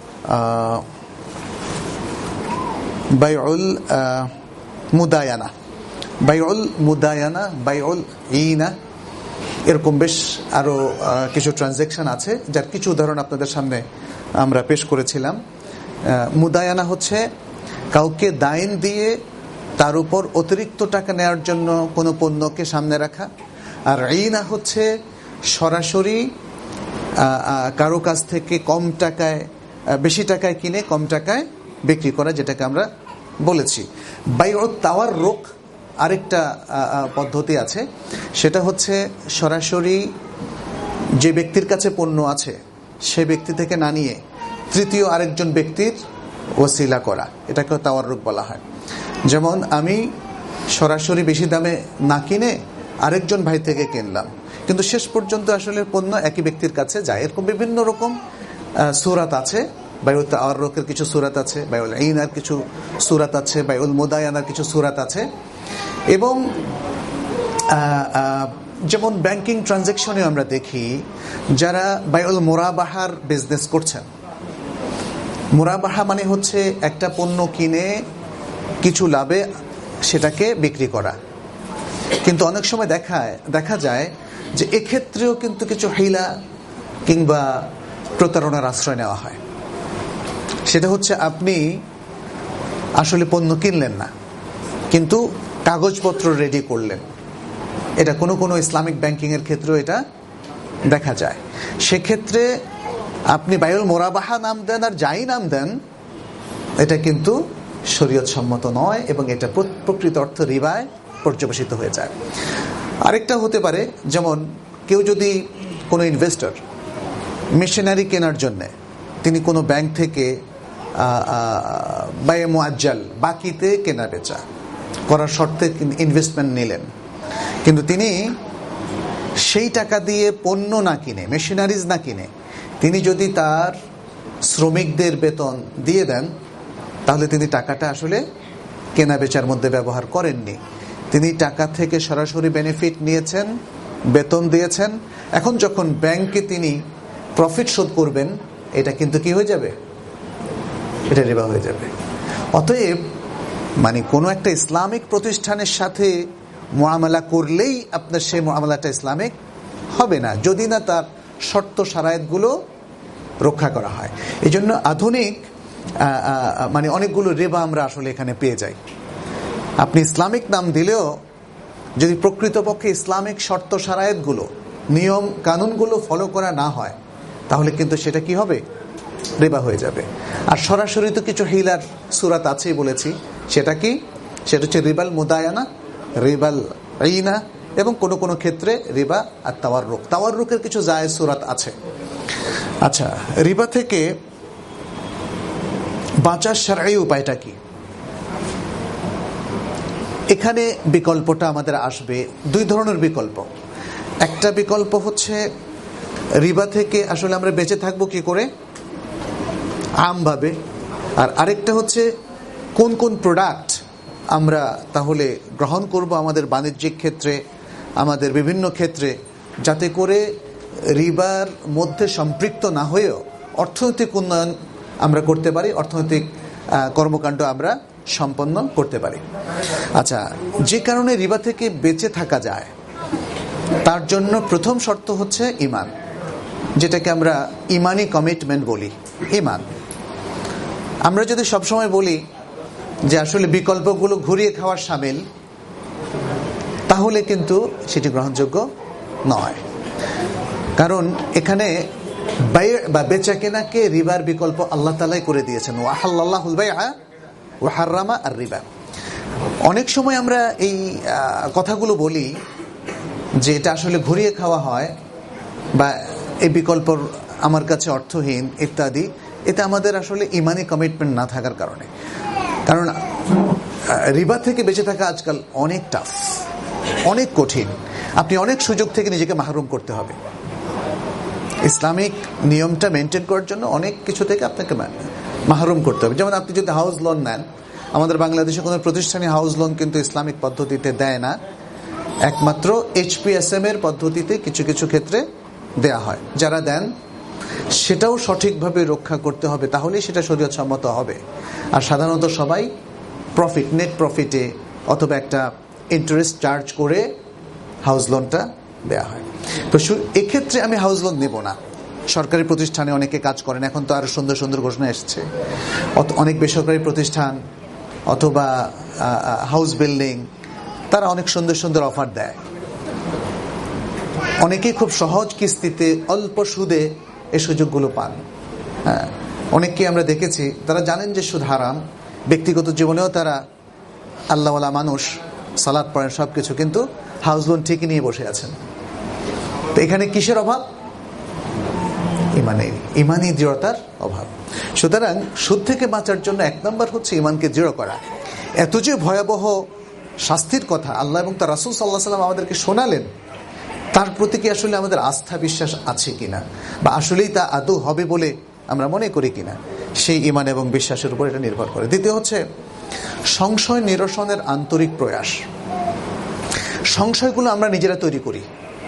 বাইউল মুদায়ানা, বাইউল মুদায়ানা, বাইউল ঈনা, এরকম বেশ আরো কিছু ট্রানজ্যাকশন আছে, যার কিছু উদাহরণ আপনাদের সামনে আমরা পেশ করেছিলাম। মুদায়ানা হচ্ছে কাউকে দাইন দিয়ে তার উপর অতিরিক্ত টাকা নেওয়ার জন্য কোনো পণ্যকে সামনে রাখা। আর ঈনা হচ্ছে সরাসরি কারো কাছ থেকে কম টাকায় বেশি টাকায় কিনে কম টাকায় বিক্রি করা, যেটাকে আমরা বলেছি। বাইউত তাওয়াররুক আরেকটা পদ্ধতি আছে, সেটা হচ্ছে সরাসরি যে ব্যক্তির কাছে পণ্য আছে সে ব্যক্তি থেকে না নিয়ে তৃতীয় আরেকজন ব্যক্তির ওসিলা করা, এটাকে তাওয়াররুক বলা হয়। যেমন আমি সরাসরি বেশি দামে না কিনে আরেকজন ভাই থেকে কিনলাম, কিন্তু শেষ পর্যন্ত আসলে পণ্য একই ব্যক্তির কাছে যায়। এরকম বিভিন্ন রকম সূরাত আছে। বাইউল তাওয়াররুকের কিছু সূরাত আছে, বাইউল ঈনার কিছু সূরাত আছে, বাইউল মুদায়ানার কিছু সূরাত আছে। এবং যেমন ব্যাংকিং ট্রানজ্যাকশনে আমরা দেখি যারা বাইউল মুরাবাহার বিজনেস করছেন। মুরাবাহা মানে হচ্ছে একটা পণ্য কিনে কিছু লাভে সেটাকে বিক্রি করা, কিন্তু অনেক সময় দেখায় দেখা যায় যে এক্ষেত্রেও কিন্তু কিছু হিলা কিংবা প্রতারণার আশ্রয় নেওয়া হয়। সেটা হচ্ছে আপনি আসলে পণ্য কিনলেন না, কিন্তু কাগজপত্র রেডি করলেন। এটা কোনো কোনো ইসলামিক ব্যাংকিং এর ক্ষেত্রেও এটা দেখা যায়। সেক্ষেত্রে আপনি বাইউল মুরাবাহা নাম দেন আর যাই নাম দেন, এটা কিন্তু শরীয়ত সম্মত নয়, এবং এটা প্রকৃত অর্থ রিবায় পর্যবেসিত হয়ে যায়। আরেকটা হতে পারে, যেমন কেউ যদি কোনো ইনভেস্টর মেশিনারি কেনার জন্য তিনি কোনো ব্যাংক থেকে বায়ে মুআজ্জাল বাকিতে কেনা বেচা করার শর্তে ইনভেস্টমেন্ট নিলেন, কিন্তু তিনি সেই টাকা দিয়ে পণ্য না কিনে, মেশিনারিজ না কিনে, তিনি যদি তার শ্রমিকদের বেতন দিয়ে দেন, তাহলে তিনি টাকাটা আসলে কেনা বেচার মধ্যে ব্যবহার করেননি। তিনি টাকা থেকে সরাসরি বেনিফিট নিয়েছেন, বেতন দিয়েছেন। এখন যখন ব্যাংকে তিনি প্রফিট শোধ করবেন, এটা কিন্তু কি হয়ে যাবে? এটা রিবা হয়ে যাবে। অতএব মানে কোনো একটা ইসলামিক প্রতিষ্ঠানের সাথে মুআমালা করলেই আপনার সেই মুআমালাটা ইসলামিক হবে না, যদি না তার শর্ত শারায়েতগুলো রক্ষা করা হয়। এই জন্য আধুনিক মানে অনেকগুলো রিবা আমরা আসলে এখানে পেয়ে যাই। আপনি ইসলামিক নাম দিলেও যদি প্রকৃতপক্ষে ইসলামিক শর্ত শারায়েতগুলো, নিয়ম কানুনগুলো ফলো করা না হয়, তাহলে কিন্তু সেটা কি হবে? রিবা হয়ে যাবে। আর সরাসরি তো কিছু হিলার সূরাত আছেই বলেছি, সেটা কি? সেটা হচ্ছে রিবাল মুদায়ানা, রিবাল ঈনা, এবং কোনো কোনো ক্ষেত্রে রিবা আর তাওয়াররুক। তাওয়াররুকের কিছু জায়েজ সূরাত আছে। আচ্ছা, রিবা থেকে বাঁচার শারঈ উপায়টা কি? এখানে বিকল্পটা আমাদের আসবে দুই ধরনের বিকল্প। একটা বিকল্প হচ্ছে রিবা থেকে আসলে আমরা বেঁচে থাকবো কি করে আমভাবে, আর আরেকটা হচ্ছে কোন কোন প্রোডাক্ট আমরা তাহলে গ্রহণ করব আমাদের বাণিজ্যিক ক্ষেত্রে, আমাদের বিভিন্ন ক্ষেত্রে, যাতে করে রিবার মধ্যে সম্পৃক্ত না হয়েও অর্থনৈতিক উন্নয়ন আমরা করতে পারি, অর্থনৈতিক কর্মকাণ্ড আমরা সম্পন্ন করতে পারি। আচ্ছা, যে কারণে রিবা থেকে বেঁচে থাকা যায় তার জন্য প্রথম শর্ত হচ্ছে ঈমান, যেটাকে আমরা ঈমানি কমিটমেন্ট বলি। ঈমান, আমরা যদি সবসময় বলি যে আসলে বিকল্পগুলো ঘুরিয়ে খাওয়ার শামিল, তাহলে কিন্তু সেটি গ্রহণযোগ্য নয়। কারণ এখানে বাই' বা বেচা কেনাকে রিবার বিকল্প আল্লাহ তাআলাই করে দিয়েছেন। ওয়া আহাল্লাল্লাহুল বাই'a ওয়া হাররামা আর-রিবা। অনেক সময় আমরা এই কথাগুলো বলি যে এটা আসলে ঘুরিয়ে খাওয়া হয় বা এই বিকল্প আমার কাছে অর্থহীন ইত্যাদি। এটা আমাদের আসলে ঈমানি কমিটমেন্ট না থাকার কারণে। কারণ রিবা থেকে বেঁচে থাকা আজকাল অনেক টাফ, অনেক কঠিন। আপনি অনেক সুযোগ থেকে নিজেকে মাহরুম করতে হবে। ইসলামিক নিয়মটা মেনটেন করার জন্য অনেক কিছু থেকে আপনাকে মাহরুম করতে হবে। যেমন আপনি যদি হাউস লোন নেন, আমাদের বাংলাদেশে কোনো প্রতিষ্ঠানে হাউস লোন কিন্তু ইসলামিক পদ্ধতিতে দেয় না, একমাত্র এইচপিএসএম এর পদ্ধতিতে কিছু কিছু ক্ষেত্রে দেয়া হয়। যারা দেন সেটাও সঠিকভাবে রক্ষা করতে হবে, তাহলেই সেটা শরীয়ত সম্মত হবে। আর সাধারণত সবাই প্রফিট, নেট প্রফিটে অথবা একটা ইন্টারেস্ট চার্জ করে হাউস লোনটা দেয়া হয়। তো এক্ষেত্রে আমি হাউস লোন নেব না। সরকারি প্রতিষ্ঠানে অনেকে কাজ করেন, এখন তো আরো সুন্দর সুন্দর ঘোষণা এসছে। অনেক বেসরকারি প্রতিষ্ঠান অথবা হাউস বিল্ডিং, তারা অনেক সুন্দর সুন্দর অফার দেয়। অনেকেই খুব সহজ কিস্তিতে অল্প সুদে এই সুযোগগুলো পান। হ্যাঁ, অনেককে আমরা দেখেছি তারা জানেন যে সুদ হারাম, ব্যক্তিগত জীবনেও তারা আল্লাহওয়ালা মানুষ, সালাত পড়েন, সবকিছু, কিন্তু হাউস লোন ঠিকই নিয়ে বসে আছেন। তো এখানে কিসের অভাব? ইমানের, ইমানি দৃঢ়তার অভাব। সুতরাং সুদ থেকে বাঁচার জন্য এক নম্বর হচ্ছে ইমানকে দৃঢ় করা। এত যে ভয়াবহ শাস্তির কথা আল্লাহ এবং তার রাসূল সাল্লাল্লাহু আলাইহি ওয়াসাল্লাম আমাদেরকে শোনালেন, তার প্রতি কি আসলে আমাদের আস্থা বিশ্বাস আছে কিনা, বা আসলেই তা আদৌ হবে বলে আমরা মনে করি কিনা, সেই ঈমান এবং বিশ্বাসের উপর এটা নির্ভর করে। দ্বিতীয় হচ্ছে সংশয় নিরসনের আন্তরিক প্রয়াস। সংশয়গুলো আমরা নিজেরা তৈরি করি।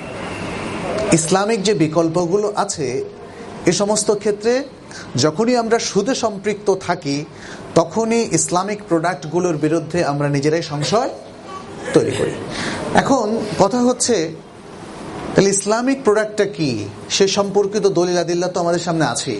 ইসলামিক যে বিকল্পগুলো আছে এ সমস্ত ক্ষেত্রে যখনই আমরা সুদে সম্পৃক্ত থাকি, তখনই ইসলামিক প্রোডাক্টগুলোর বিরুদ্ধে আমরা নিজেরাই সংশয় তৈরি করি। এখন কথা হচ্ছে, তাহলে ইসলামিক প্রোডাক্টটা কি সে সম্পর্কিত দলিল আদিল্লাহ তো আমাদের সামনে আছে,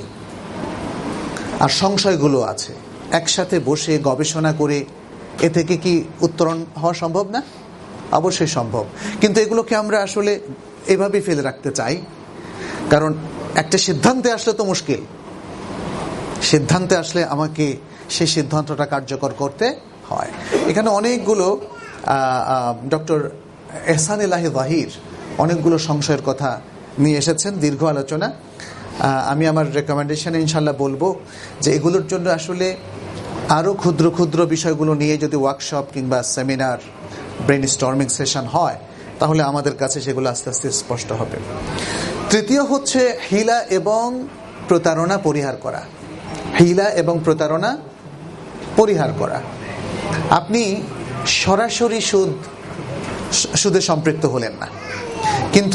আর সংশয়গুলো আছে। একসাথে বসে গবেষণা করে এ থেকে কি উত্তরণ হওয়া সম্ভব না? অবশ্যই সম্ভব, কিন্তু এগুলোকে আমরা আসলে এভাবে ফেলে রাখতে চাই। কারণ একটা সিদ্ধান্তে আসলে তো মুশকিল, সিদ্ধান্তে আসলে আমাকে সেই সিদ্ধান্তটা কার্যকর করতে হয়। এখানে অনেকগুলো ডক্টর এহসান ইলাহি জাহির অনেকগুলো সংশয়ের কথা নিয়ে এসেছেন, দীর্ঘ আলোচনা। আমি আমার রেকমেন্ডেশনে ইনশাল্লাহ বলবো যে এগুলোর জন্য আসলে আরও ক্ষুদ্র ক্ষুদ্র বিষয়গুলো নিয়ে যদি ওয়ার্কশপ কিংবা সেমিনার, ব্রেন স্টর্মিং সেশন হয়, তাহলে আমাদের কাছে সেগুলো আস্তে আস্তে স্পষ্ট হবে। তৃতীয় হচ্ছে হিলা এবং প্রতারণা পরিহার করা। হিলা এবং প্রতারণা পরিহার করা। আপনি সরাসরি সুদ সুদে সম্পৃক্ত হলেন না, কিন্তু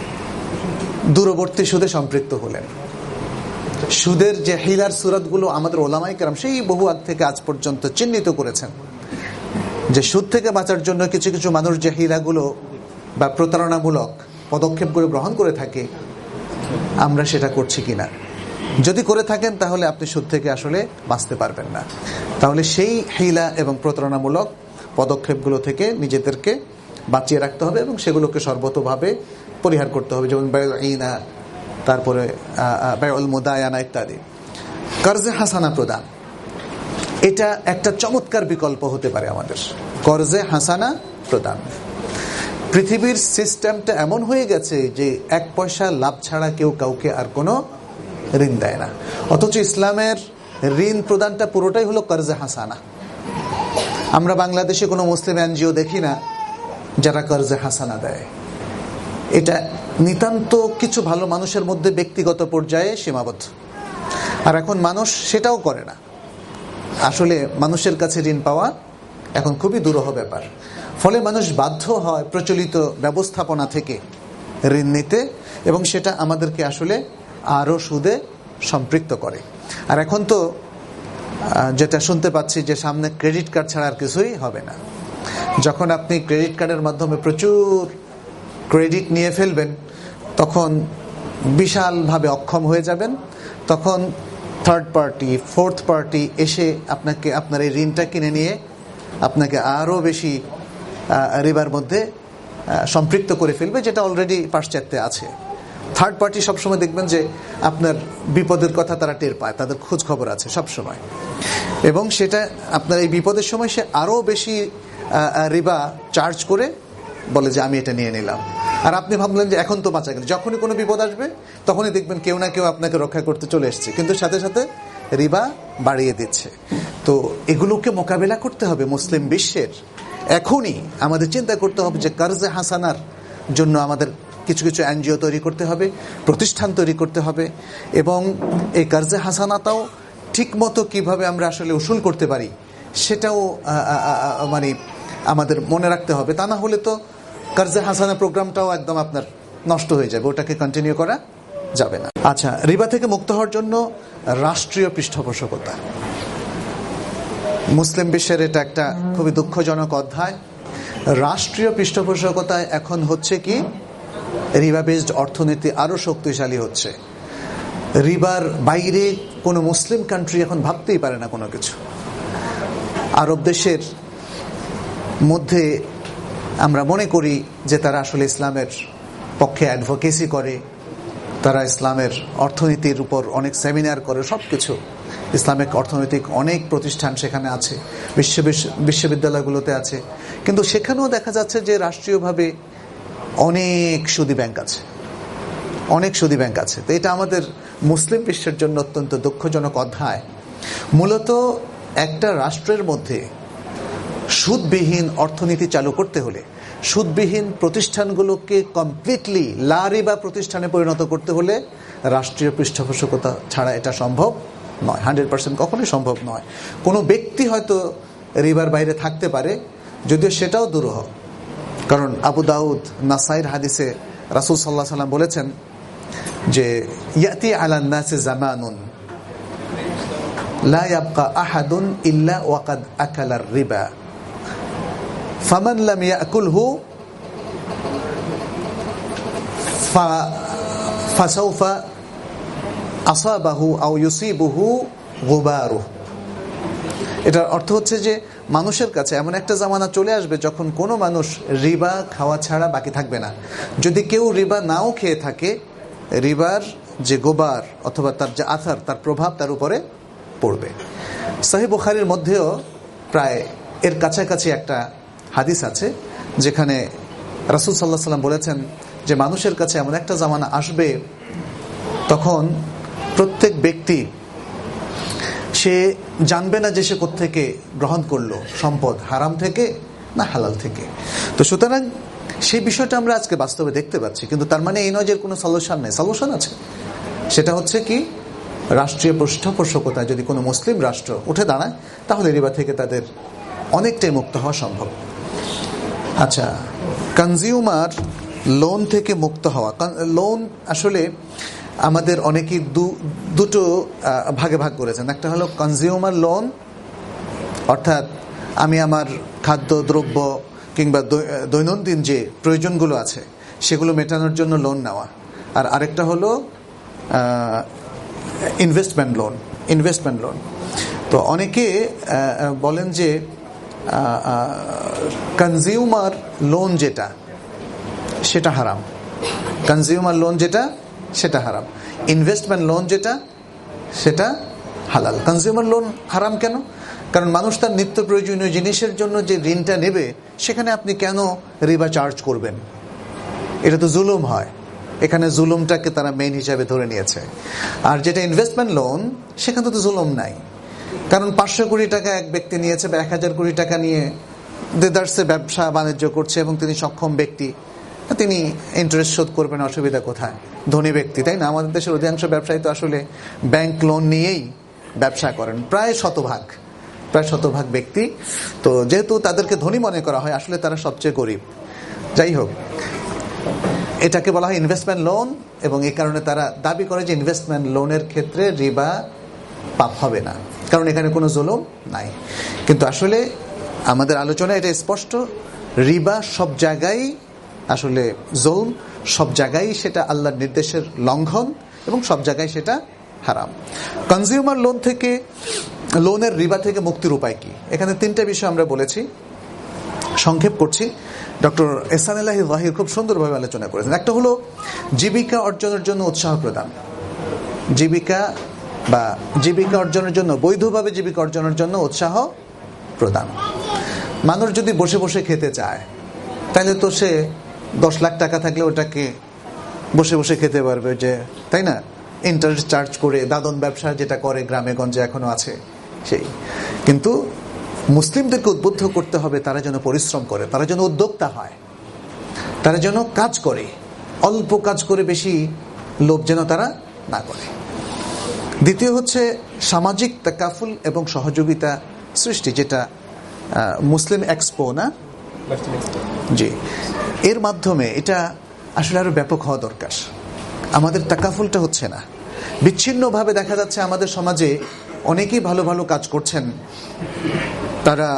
দূরবর্তী সুদে সম্পৃক্ত হলেন। সুদের যে হিলার সুরাতগুলো আমাদের ওলামায়ে কেরাম সেই বহু আগ থেকে আজ পর্যন্ত চিহ্নিত করেছেন, যে সুদ থেকে বাঁচার জন্য কিছু কিছু মানুষ যে হিলাগুলো বা প্রতারণামূলক পদক্ষেপগুলো গ্রহণ করে থাকে, আমরা সেটা করছি কিনা। যদি করে থাকেন তাহলে আপনি সুদ থেকে আসলে বাঁচতে পারবেন না। তাহলে সেই হিলা এবং প্রতারণামূলক পদক্ষেপগুলো থেকে নিজেদেরকে বাঁচিয়ে রাখতে হবে এবং সেগুলোকে সর্বতভাবে পরিহার করতে হবে। যেমন বায়উল ঈনা, তারপরে বায়উল মুদায়ানা ইত্যাদি। কর্জে হাসানা প্রদান, এটা একটা চমৎকার বিকল্প হতে পারে আমাদের। কর্জে হাসানা প্রদান। পৃথিবীর সিস্টেমটা এমন হয়ে গেছে যে এক পয়সা লাভ ছাড়া কেউ কাউকে আর কোনো ঋণ দেয় না। অথচ ইসলামের ঋণ প্রদানটা পুরোটাই হলো কর্জে হাসানা। আমরা বাংলাদেশে কোনো মুসলিম এনজিও দেখি না যারা কর্জে হাসানা দেয়। এটা নিতান্ত কিছু ভালো মানুষের মধ্যে ব্যক্তিগত পর্যায়ে সীমাবদ্ধ। আর এখন মানুষ সেটাও করে না। আসলে মানুষের কাছে ঋণ পাওয়া এখন খুবই দুরূহ ব্যাপার। ফলে মানুষ বাধ্য হয় প্রচলিত ব্যবস্থাপনা থেকে ঋণ নিতে, এবং সেটা আমাদেরকে আসলে আরও সুদে সম্পৃক্ত করে। আর এখন তো যেটা শুনতে পাচ্ছি যে সামনে ক্রেডিট কার্ড ছাড়া আর কিছুই হবে না। যখন আপনি ক্রেডিট কার্ডের মাধ্যমে প্রচুর ক্রেডিট নিয়ে ফেলবেন, তখন বিশালভাবে অক্ষম হয়ে যাবেন। তখন থার্ড পার্টি, ফোর্থ পার্টি এসে আপনাকে আপনার এই ঋণটা কিনে নিয়ে আপনাকে আরও বেশি রিবার মধ্যে সম্পৃক্ত করে ফেলবে, যেটা অলরেডি পাশ্চাত্যে আছে। থার্ড পার্টি সবসময় দেখবেন যে আপনার বিপদের কথা তারা টের পায়, তাদের খোঁজ খবর আছে সবসময়, এবং সেটা আপনার এই বিপদের সময় সে আরও বেশি রিবা চার্জ করে বলে যে আমি এটা নিয়ে নিলাম। আর আপনি ভাবলেন যে এখন তো বাঁচা গেল, যখনই কোনো বিপদ আসবে তখনই দেখবেন কেউ না কেউ আপনাকে রক্ষা করতে চলে এসছে, কিন্তু সাথে সাথে রিবা বাড়িয়ে দিচ্ছে। তো এগুলোকে মোকাবেলা করতে হবে মুসলিম বিশ্বের। এখনই আমাদের চিন্তা করতে হবে যে কর্জে হাসানার জন্য আমাদের কিছু কিছু এনজিও তৈরি করতে হবে, প্রতিষ্ঠান তৈরি করতে হবে, এবং এই কর্জে হাসানাটাও ঠিক মতো কীভাবে আমরা আসলে উসুল করতে পারি সেটাও মানে আমাদের মনে রাখতে হবে। তা না হলে তো কর্জে হাসানা প্রোগ্রামটাও একদম আপনার নষ্ট হয়ে যাবে, ওটাকে কন্টিনিউ করা যাবে না। আচ্ছা, রিবা থেকে মুক্ত হওয়ার জন্য রাষ্ট্রীয় পৃষ্ঠপোষকতা। মুসলিম বিশ্বের এটা একটা খুবই দুঃখজনক অধ্যায়। রাষ্ট্রীয় পৃষ্ঠপোষকতায় এখন হচ্ছে কি, রিবা বেসড অর্থনীতি আরো শক্তিশালী হচ্ছে। রিবার বাইরে কোনো মুসলিম কান্ট্রি এখন ভাবতেই পারে না কোনো কিছু। আরব দেশের মধ্যে আমরা মনে করি যে তারা আসলে ইসলামের পক্ষে অ্যাডভোকেসি করে, তারা ইসলামের অর্থনীতির উপর অনেক সেমিনার করে, সব কিছু ইসলামিক অর্থনৈতিক অনেক প্রতিষ্ঠান সেখানে আছে, বিশ্ব বিশ্ববিদ্যালয়গুলোতে আছে, কিন্তু সেখানেও দেখা যাচ্ছে যে রাষ্ট্রীয়ভাবে অনেক সুদী ব্যাংক আছে, অনেক সুদী ব্যাংক আছে। তো এটা আমাদের মুসলিম বিশ্বের জন্য অত্যন্ত দুঃখজনক অধ্যায়। মূলত একটা রাষ্ট্রের মধ্যে সুদবিহীন অর্থনীতি চালু করতে হলে, সুদবিহীন প্রতিষ্ঠানগুলোকে কমপ্লিটলি লা রিবা প্রতিষ্ঠানে পরিণত করতে হলে রাষ্ট্রীয় পৃষ্ঠপোষকতা ছাড়া এটা সম্ভব নয়, হান্ড্রেড পার্সেন্ট কখনোই সম্ভব নয়। কোনো ব্যক্তি হয়তো রিবার বাইরে থাকতে পারে, যদিও সেটাও দুরূহ। কারণ আবু দাউদ নাসাইর হাদিসে রাসূল সাল্লাল্লাহু আলাইহি ওয়াসাল্লাম বলেছেন যে ইয়াতি আলান নাসি জামানুন লা ইয়াবকা আহাদুন ইল্লা ওয়াকাদ আকালার রিবা ফামান লাম ইয়াকুলহু ফাসাউফা আসাবাহু আও ইউসিবুহু গুবারু। এটার অর্থ হচ্ছে যে মানুষের কাছে এমন একটা জামানা চলে আসবে যখন কোনো মানুষ রিবা খাওয়া ছাড়া বাকি থাকবে না। যদি কেউ রিবা নাও খেয়ে থাকে, রিবার যে গোবার অথবা তার যে আথার, তার প্রভাব তার উপরে পড়বে। সহিহ বুখারীর মধ্যেও প্রায় এর কাছাকাছি একটা হাদিস আছে যেখানে রাসূল সাল্লাল্লাহু আলাইহি ওয়াসাল্লাম বলেছেন যে মানুষের কাছে এমন একটা জামানা আসবে তখন প্রত্যেক ব্যক্তি সে জানবে না যে সে কোত্থেকে গ্রহণ করলো সম্পদ, হারাম থেকে না হালাল থেকে। তো সুতরাং সেই বিষয়টা আমরা আজকে বাস্তবে দেখতে পাচ্ছি, কিন্তু তার মানে এই নয় যে কোনো সলিউশন নেই, সলিউশন আছে। সেটা হচ্ছে কি, রাষ্ট্রীয় পৃষ্ঠপোষকতায় যদি কোনো মুসলিম রাষ্ট্র উঠে দাঁড়ায় তাহলে রিবা থেকে তাদের অনেকটাই মুক্ত হওয়া সম্ভব। আচ্ছা, কনজিউমার লোন থেকে মুক্ত হওয়া। লোন আসলে আমাদের অনেকেই দুটো ভাগে ভাগ করেছেন। একটা হলো কনজিউমার লোন, অর্থাৎ আমি আমার খাদ্য দ্রব্য কিংবা দৈনন্দিন যে প্রয়োজনগুলো আছে সেগুলো মেটানোর জন্য লোন নেওয়া। আর আরেকটা হলো ইনভেস্টমেন্ট লোন। ইনভেস্টমেন্ট লোন তো অনেকে বলেন যে কনজিউমার লোন যেটা সেটা হারাম, কনজিউমার লোন যেটা সেটা হারাম, ইনভেস্টমেন্ট লোন যেটা সেটা হালাল। কনজিউমার লোন হারাম কেন? কারণ মানুষ তার নিত্য প্রয়োজনীয় জিনিসের জন্য যে ঋণটা নেবে সেখানে আপনি কেন রিবা চার্জ করবেন? এটা তো জুলুম হয়। এখানে জুলুমটাকে তারা মেইন হিসাবে ধরে নিয়েছে। আর যেটা ইনভেস্টমেন্ট লোন, সেখানে তো জুলুম নাই, কারণ পাঁচশো কোটি টাকা এক ব্যক্তি নিয়েছে বা এক হাজার কোটি টাকা নিয়ে দেদার্সে ব্যবসা বাণিজ্য করছে এবং তিনি সক্ষম ব্যক্তি, তিনি ইন্টারেস্ট শোধ করবেন, অসুবিধা কোথায়? ধনী ব্যক্তি, তাই না? আমাদের দেশের অধিকাংশ ব্যবসায়ী তো আসলে ব্যাংক লোন নিয়েই ব্যবসা করেন, প্রায় শতভাগ প্রায় শতভাগ ব্যক্তি। তো যেহেতু তাদেরকে ধনী মনে করা হয়, আসলে তারা সবচেয়ে গরিব। যাই হোক, এটাকে বলা হয় ইনভেস্টমেন্ট লোন, এবং এই কারণে তারা দাবি করে যে ইনভেস্টমেন্ট লোনের ক্ষেত্রে রিবা পাপ হবে না, কারণ এখানে কোনো জুলুম নাই। কিন্তু আসলে আমাদের আলোচনা এটা স্পষ্ট, রিবা সব জায়গায় আসলে জুলম, সব জায়গায় সেটা আল্লাহর নির্দেশের লঙ্ঘন, এবং সব জায়গায় সেটা হারাম। কনজিউমার লোন থেকে, লোনের রিবা থেকে মুক্তির উপায় কি? এখানে তিনটা বিষয় আমরা বলেছি, সংক্ষেপ করছি। ডক্টর এহসান এলাহি জাহির খুব সুন্দরভাবে আলোচনা করেছেন। একটা হলো জীবিকা অর্জনের জন্য উৎসাহ প্রদান, জীবিকা বা জীবিকা অর্জনের জন্য, বৈধভাবে জীবিকা অর্জনের জন্য উৎসাহ প্রদান। মানুষ যদি বসে বসে খেতে চায়, তাহলে তো সে দশ লাখ টাকা থাকলে ওটাকে বসে বসে খেতে পারবে, যে তাই না? ইন্টারেস্ট চার্জ করে দাদন ব্যবসা যেটা করে গ্রামে গঞ্জে এখনো আছে সেই। কিন্তু মুসলিমদেরকে উদ্বুদ্ধ করতে হবে তারা যেন পরিশ্রম করে, তারা যেন উদ্যোক্তা হয়, তারা যেন কাজ করে, অল্প কাজ করে বেশি লোভ যেন তারা না করে। দ্বিতীয় হচ্ছে সামাজিক তাকাফুল এবং সহযোগিতা সৃষ্টি, যেটা মুসলিম এক্সপো না, জি, এর মাধ্যমে এটা আসলে আরো ব্যাপক হওয়া দরকার। আমাদের তাকাফুলটা হচ্ছে না, বিচ্ছিন্নভাবে দেখা যাচ্ছে আমাদের সমাজে অনেকেই ভালো ভালো কাজ করছেন, তারা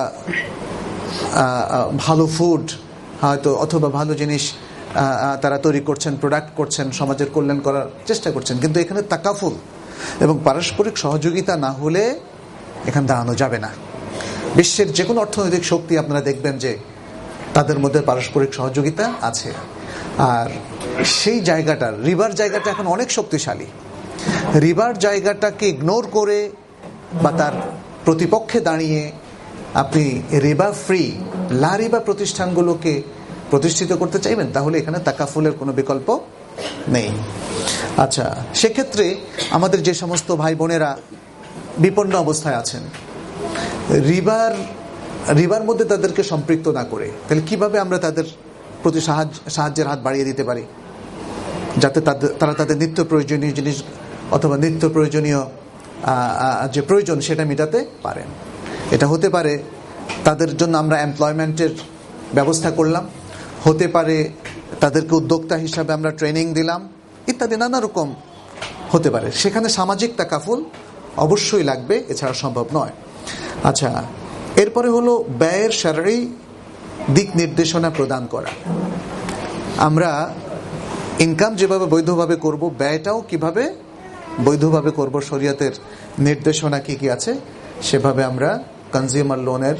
ভালো ফুড হয়তো অথবা ভালো জিনিস তারা তৈরি করছেন, প্রোডাক্ট করছেন, সমাজের কল্যাণ করার চেষ্টা করছেন, কিন্তু এখানে তাকাফুল এবং পারস্পরিক সহযোগিতা না হলে এখানে দাঁড়ানো যাবে না। বিশ্বের যে কোনো অর্থনৈতিক শক্তি আপনারা দেখবেন যে তাদের মধ্যে পারস্পরিক সহযোগিতা আছে, আর সেই জায়গাটা, রিবার জায়গাটা এখন অনেক শক্তিশালী। রিবার জায়গাটাকে ইগনোর করে বা তার প্রতিপক্ষে দাঁড়িয়ে আপনি রিবা ফ্রি, লা রিবা প্রতিষ্ঠানগুলোকে প্রতিষ্ঠিত করতে চাইবেন, তাহলে এখানে তাকাফুলের কোনো বিকল্প নেই। আচ্ছা, সেক্ষেত্রে আমাদের যে সমস্ত ভাই বোনেরা বিপন্ন অবস্থায় আছেন, রিবার রিবার মধ্যে তাদেরকে সম্পৃক্ত না করে, তাহলে কিভাবে আমরা তাদের প্রতি সাহায্য সাহায্যের হাত বাড়িয়ে দিতে পারি, যাতে তারা তাদের নিত্য প্রয়োজনীয় জিনিস অথবা নিত্য প্রয়োজনীয় যে প্রয়োজন সেটা মেটাতে পারেন। এটা হতে পারে তাদের জন্য আমরা এমপ্লয়মেন্টের ব্যবস্থা করলাম, হতে পারে তাদেরকে উদ্যোক্তা হিসাবে আমরা ট্রেনিং দিলাম, ইত্যাদি নানা রকম হতে পারে। সেখানে সামাজিক তাকাফুল অবশ্যই লাগবে, এছাড়া সম্ভব নয়। আচ্ছা, এরপরে হলো ব্যয়ের শারঈ দিক নির্দেশনা প্রদান করা। আমরা ইনকাম যেভাবে বৈধভাবে করব, ব্যয়টাও কিভাবে বৈধভাবে করব, শরীয়তের নির্দেশনা কি কি আছে সেভাবে আমরা কনজিউমার লোনের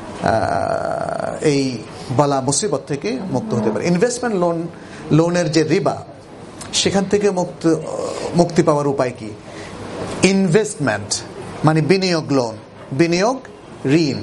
এই বালা মুসিবত থেকে মুক্ত হতে পারি। ইনভেস্টমেন্ট লোন লোনের যে রিবা, সেখান থেকে মুক্ত মুক্তি পাওয়ার উপায় কি? ইনভেস্টমেন্ট মানে বিনিয়োগ লোন, বিনিয়োগ ঋণ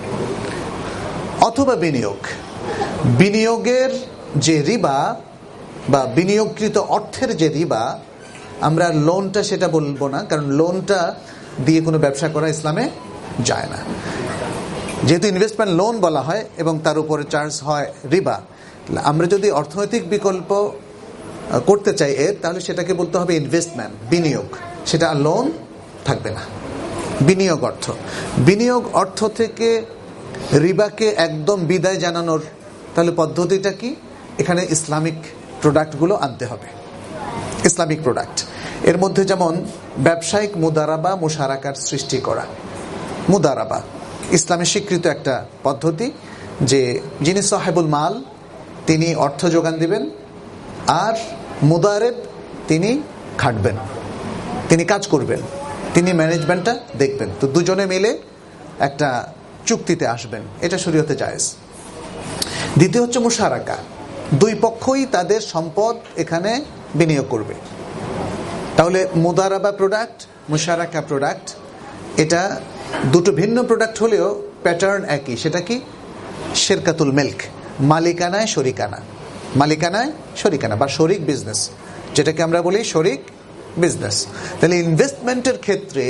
অথবা বিনিয়োগ, বিনিয়োগের যে রিবা বা বিনিয়োগকৃত অর্থের যে রিবা, আমরা লোনটা সেটা বলবো না, কারণ লোনটা দিয়ে কোনো ব্যবসা করা ইসলামে যায় না। যেহেতু ইনভেস্টমেন্ট লোন বলা হয় এবং তার উপরে চার্জ হয় রিবা, আমরা যদি অর্থনৈতিক বিকল্প করতে চাই এর, তাহলে সেটাকে বলতে হবে ইনভেস্টমেন্ট, বিনিয়োগ, সেটা আর লোন থাকবে না। বিনিয়োগ অর্থ, বিনিয়োগ অর্থ থেকে রিবাকে একদম বিদায় জানানোর তাহলে পদ্ধতিটা কি? এখানে ইসলামিক প্রোডাক্টগুলো আনতে হবে, ইসলামিক প্রোডাক্ট। এর মধ্যে যেমন ব্যবসায়িক মুদারাবা, মুশারাকার সৃষ্টি করা। মুদারাবা ইসলামে স্বীকৃত একটা পদ্ধতি, যে যিনি সাহেবুল মাল তিনি অর্থ যোগান দিবেন, আর মুদারেব তিনি খাটবেন, তিনি কাজ করবেন, তিনি ম্যানেজমেন্টটা দেখবেন। তো দুজনে মিলে একটা চুক্তিতে আসবেন, এটা শরীয়তে জায়েজ। দ্বিতীয় হচ্ছে মুশারাকা, দুই পক্ষই তাদের সম্পদ এখানে বিনিয়োগ করবে। তাহলে মুদারাবা প্রোডাক্ট, মুশারাকা প্রোডাক্ট, এটা দুটো ভিন্ন প্রোডাক্ট হলেও প্যাটার্ন একই। সেটা কি? শেরকাতুল মিল্ক, মালিকানায় শরিকানা, মালিকানায় শরিকানা বা শরিক বিজনেস। যেটাকে আমরা বলি শরিক বিজনেস। তাহলে ইনভেস্টমেন্টের ক্ষেত্রে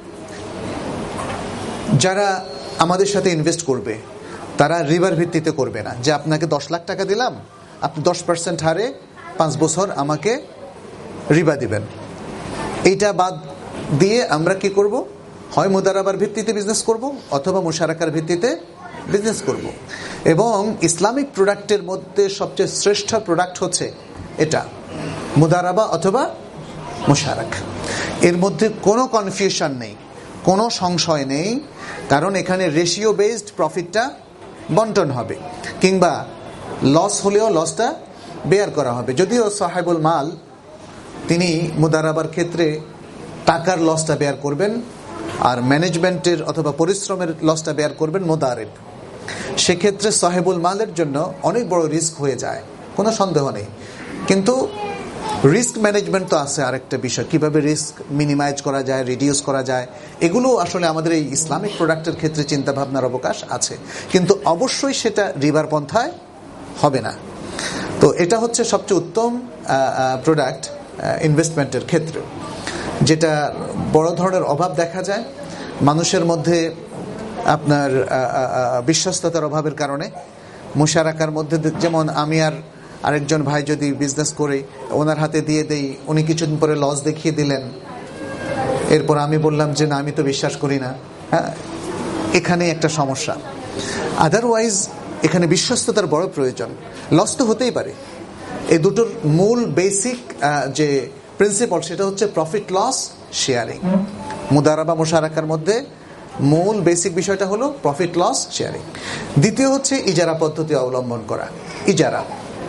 যারা আমাদের সাথে ইনভেস্ট করবে তারা রিবার ভিত্তিতে করবে না, যে আপনাকে দশ লাখ টাকা দিলাম, আপনি দশ পার্সেন্ট হারে পাঁচ বছর আমাকে রিবা দিবেন। এইটা বাদ দিয়ে আমরা কি করব, হয় মুদারাবার ভিত্তিতে বিজনেস করব অথবা মুশারাকার ভিত্তিতে বিজনেস করব। এবং ইসলামিক প্রোডাক্টের মধ্যে সবচেয়ে শ্রেষ্ঠ প্রোডাক্ট হচ্ছে এটা, মুদারাবা অথবা মুশারাকা। এর মধ্যে কোনো কনফিউশন নেই, কোনো সংশয় নেই, কারণ এখানে রেশিও বেসড প্রফিটটা বন্টন হবে, কিংবা লস হলেও লসটা বেয়ার করা হবে। যদিও সাহেবুল মাল তিনি মুদারাবার ক্ষেত্রে টাকার লসটা বেয়ার করবেন, আর ম্যানেজমেন্টের অথবা পরিশ্রমের লসটা বেয়ার করবেন মুদারিব। সেক্ষেত্রে সাহেবুল মালের জন্য অনেক বড় রিস্ক হয়ে যায়, কোনো সন্দেহ নেই। কিন্তু রিস্ক ম্যানেজমেন্ট তো আছে আরেকটা বিষয়, কিভাবে রিস্ক মিনিমাইজ করা যায়, রিডিউস করা যায়, এগুলো আসলে আমাদের এই ইসলামিক প্রোডাক্টের ক্ষেত্রে চিন্তা ভাবনার অবকাশ আছে, কিন্তু অবশ্যই সেটা রিবার পন্থায় হবে না। তো এটা হচ্ছে সবচেয়ে উত্তম প্রোডাক্ট ইনভেস্টমেন্টের ক্ষেত্রে। যেটা বড় ধরনের অভাব দেখা যায় মানুষের মধ্যে, আপনার বিশ্বস্ততার অভাবের কারণে। মুশারাকার মধ্যে যেমন আমি আর আরেকজন ভাই যদি বিজনেস করে ওনার হাতে দিয়ে দেই, উনি কিছুদিন পরে লস দেখিয়ে দিলেন, এরপর আমি বললাম যে না আমি তো বিশ্বাস করি না, হ্যাঁ, এখানে একটা সমস্যা। আদারওয়াইজ এখানে বিশ্বস্ততার বড় প্রয়োজন। লস তো হতেই পারে, এই দুটোর মূল বেসিক যে প্রিন্সিপাল সেটা হচ্ছে প্রফিট লস শেয়ারিং। মুদারাবা মুশারাকার মধ্যে মূল বেসিক বিষয়টা হলো প্রফিট লস শেয়ারিং। দ্বিতীয় হচ্ছে ইজারা পদ্ধতি অবলম্বন করা। ইজারা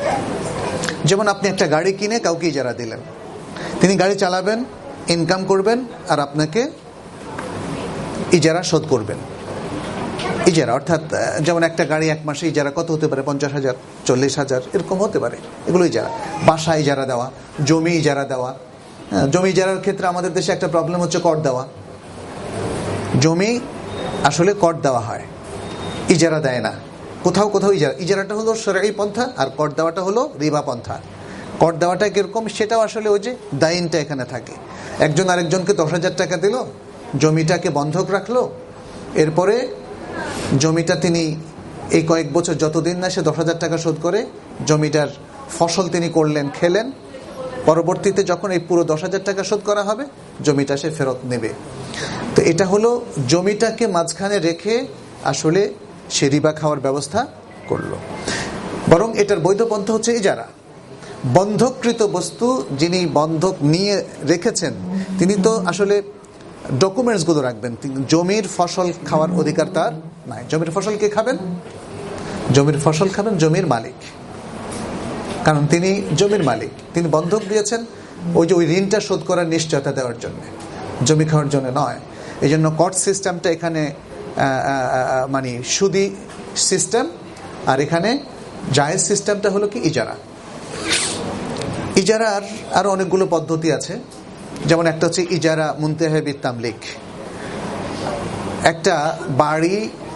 যেমন আপনি একটা গাড়ি কিনে কাউকে ইজারা দিলেন, তিনি গাড়ি চালাবেন, ইনকাম করবেন, আর আপনাকে ইজারা শোধ করবেন। ইজারা অর্থাৎ যেমন একটা গাড়ি এক মাসে ইজারা কত হতে পারে, পঞ্চাশ হাজার চল্লিশ হাজার এরকম হতে পারে, এগুলো ইজারা। বাসা ইজারা দেওয়া, জমি ইজারা দেওয়া। জমি ইজারার ক্ষেত্রে আমাদের দেশে একটা প্রবলেম হচ্ছে কর দেওয়া। জমি আসলে কর দেওয়া হয়, ইজারা দেয় না। কোথাও কোথাও ইজারা, ইজারাটা হলো শরঈ পন্থা, আর কর দেওয়াটা হলো রিবা পন্থা। কর দেওয়াটা কিরকম, সেটাও আসলে ওই যে দাইনটা এখানে থাকে। একজন আরেকজনকে দশ হাজার টাকা দিল, জমিটাকে বন্ধক রাখলো, এরপরে জমিটা তিনি এই কয়েক বছর যতদিন না সে দশ হাজার টাকা শোধ করে জমিটার ফসল তিনি করলেন, খেলেন, পরবর্তীতে যখন এই পুরো দশ হাজার টাকা শোধ করা হবে জমিটা সে ফেরত নেবে। তো এটা হলো জমিটাকে মাঝখানে রেখে আসলে সে রিবা খাওয়ার ব্যবস্থা করলো। বরং এটার বৈধ পন্থা হচ্ছে ইজারা। বন্ধককৃত বস্তু যিনি বন্ধক নিয়ে রেখেছেন তিনি তো আসলে ডকুমেন্টস গুলো রাখবেন, জমির ফসল খাওয়ার অধিকার তার নাই। জমির ফসল কে খাবেন? জমির ফসল খাবেন জমির মালিক, কারণ তিনি জমির মালিক, তিনি বন্ধক দিয়েছেন ওই যে ওই ঋণটা শোধ করার নিশ্চয়তা দেওয়ার জন্য, জমি খাওয়ার জন্য নয়। এই জন্য কট সিস্টেমটা এখানে মানে সুদি সিস্টেম, আর এখানে জায়েজ সিস্টেমটা হলো কি ইজারা। ইজারার আরো অনেকগুলো পদ্ধতি আছে, যেমন একটা হচ্ছে ইজারা মুনতাহে বিত তামলিক। একটা বাড়ি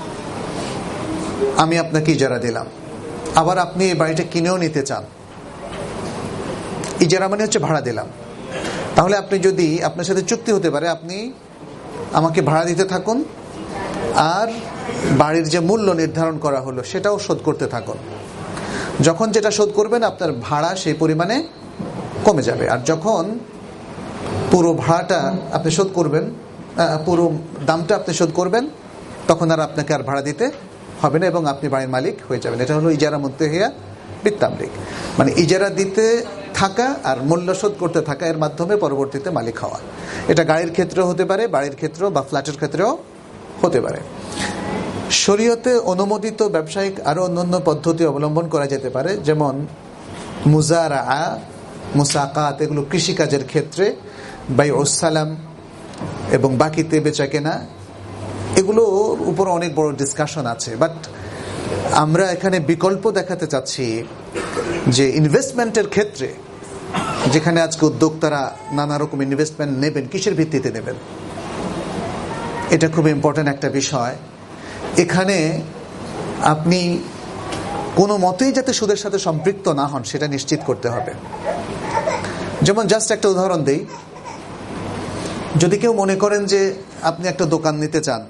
আমি আপনাকে ইজারা দিলাম, আবার আপনি এই বাড়িটা কিনেও নিতে চান। ইজারা মানে হচ্ছে ভাড়া দিলাম। তাহলে আপনি যদি, আপনার সাথে চুক্তি হতে পারে, আপনি আমাকে ভাড়া দিতে থাকুন, আর বাড়ির যে মূল্য নির্ধারণ করা হলো সেটাও শোধ করতে থাকুন। যখন যেটা শোধ করবেন আপনার ভাড়া সেই পরিমাণে কমে যাবে, আর যখন পুরো ভাড়াটা আপনি শোধ করবেন, পুরো দামটা আপনি শোধ করবেন, তখন আর আপনাকে আর ভাড়া দিতে হবে না এবং আপনি বাড়ির মালিক হয়ে যাবেন। এটা হলো ইজারা মুনতাহিয়া বিত তামলিক, মানে ইজারা দিতে থাকা আর মূল্য শোধ করতে থাকা, এর মাধ্যমে পরবর্তীতে মালিক হওয়া। এটা গাড়ির ক্ষেত্রেও হতে পারে, বাড়ির ক্ষেত্রেও বা ফ্ল্যাটের ক্ষেত্রেও হতে পারে। শরীয়তে অনুমোদিত ব্যবসায়িক আরো অন্যান্য পদ্ধতি অবলম্বন করা যেতে পারে, যেমন মুজারা, মুসাকাত, এগুলো কৃষিকাজের ক্ষেত্রে, বাইউস সালাম এবং বাকিতে বেচা কেনা, এগুলোর উপর অনেক বড় ডিসকাশন আছে। বাট আমরা এখানে বিকল্প দেখাতে চাচ্ছি যে ইনভেস্টমেন্টের ক্ষেত্রে, যেখানে আজকে উদ্যোক্তারা নানা রকম ইনভেস্টমেন্ট নেবেন, কিসের ভিত্তিতে নেবেন, এটা খুব ইম্পর্টেন্ট একটা বিষয়। এখানে আপনি কোনো মতেই যাতে সুদের সাথে সম্পৃক্ত না হন সেটা নিশ্চিত করতে হবে। যেমন জাস্ট একটা উদাহরণ দেই, যদি কেউ মনে করেন যে আপনি একটা দোকান নিতে চান,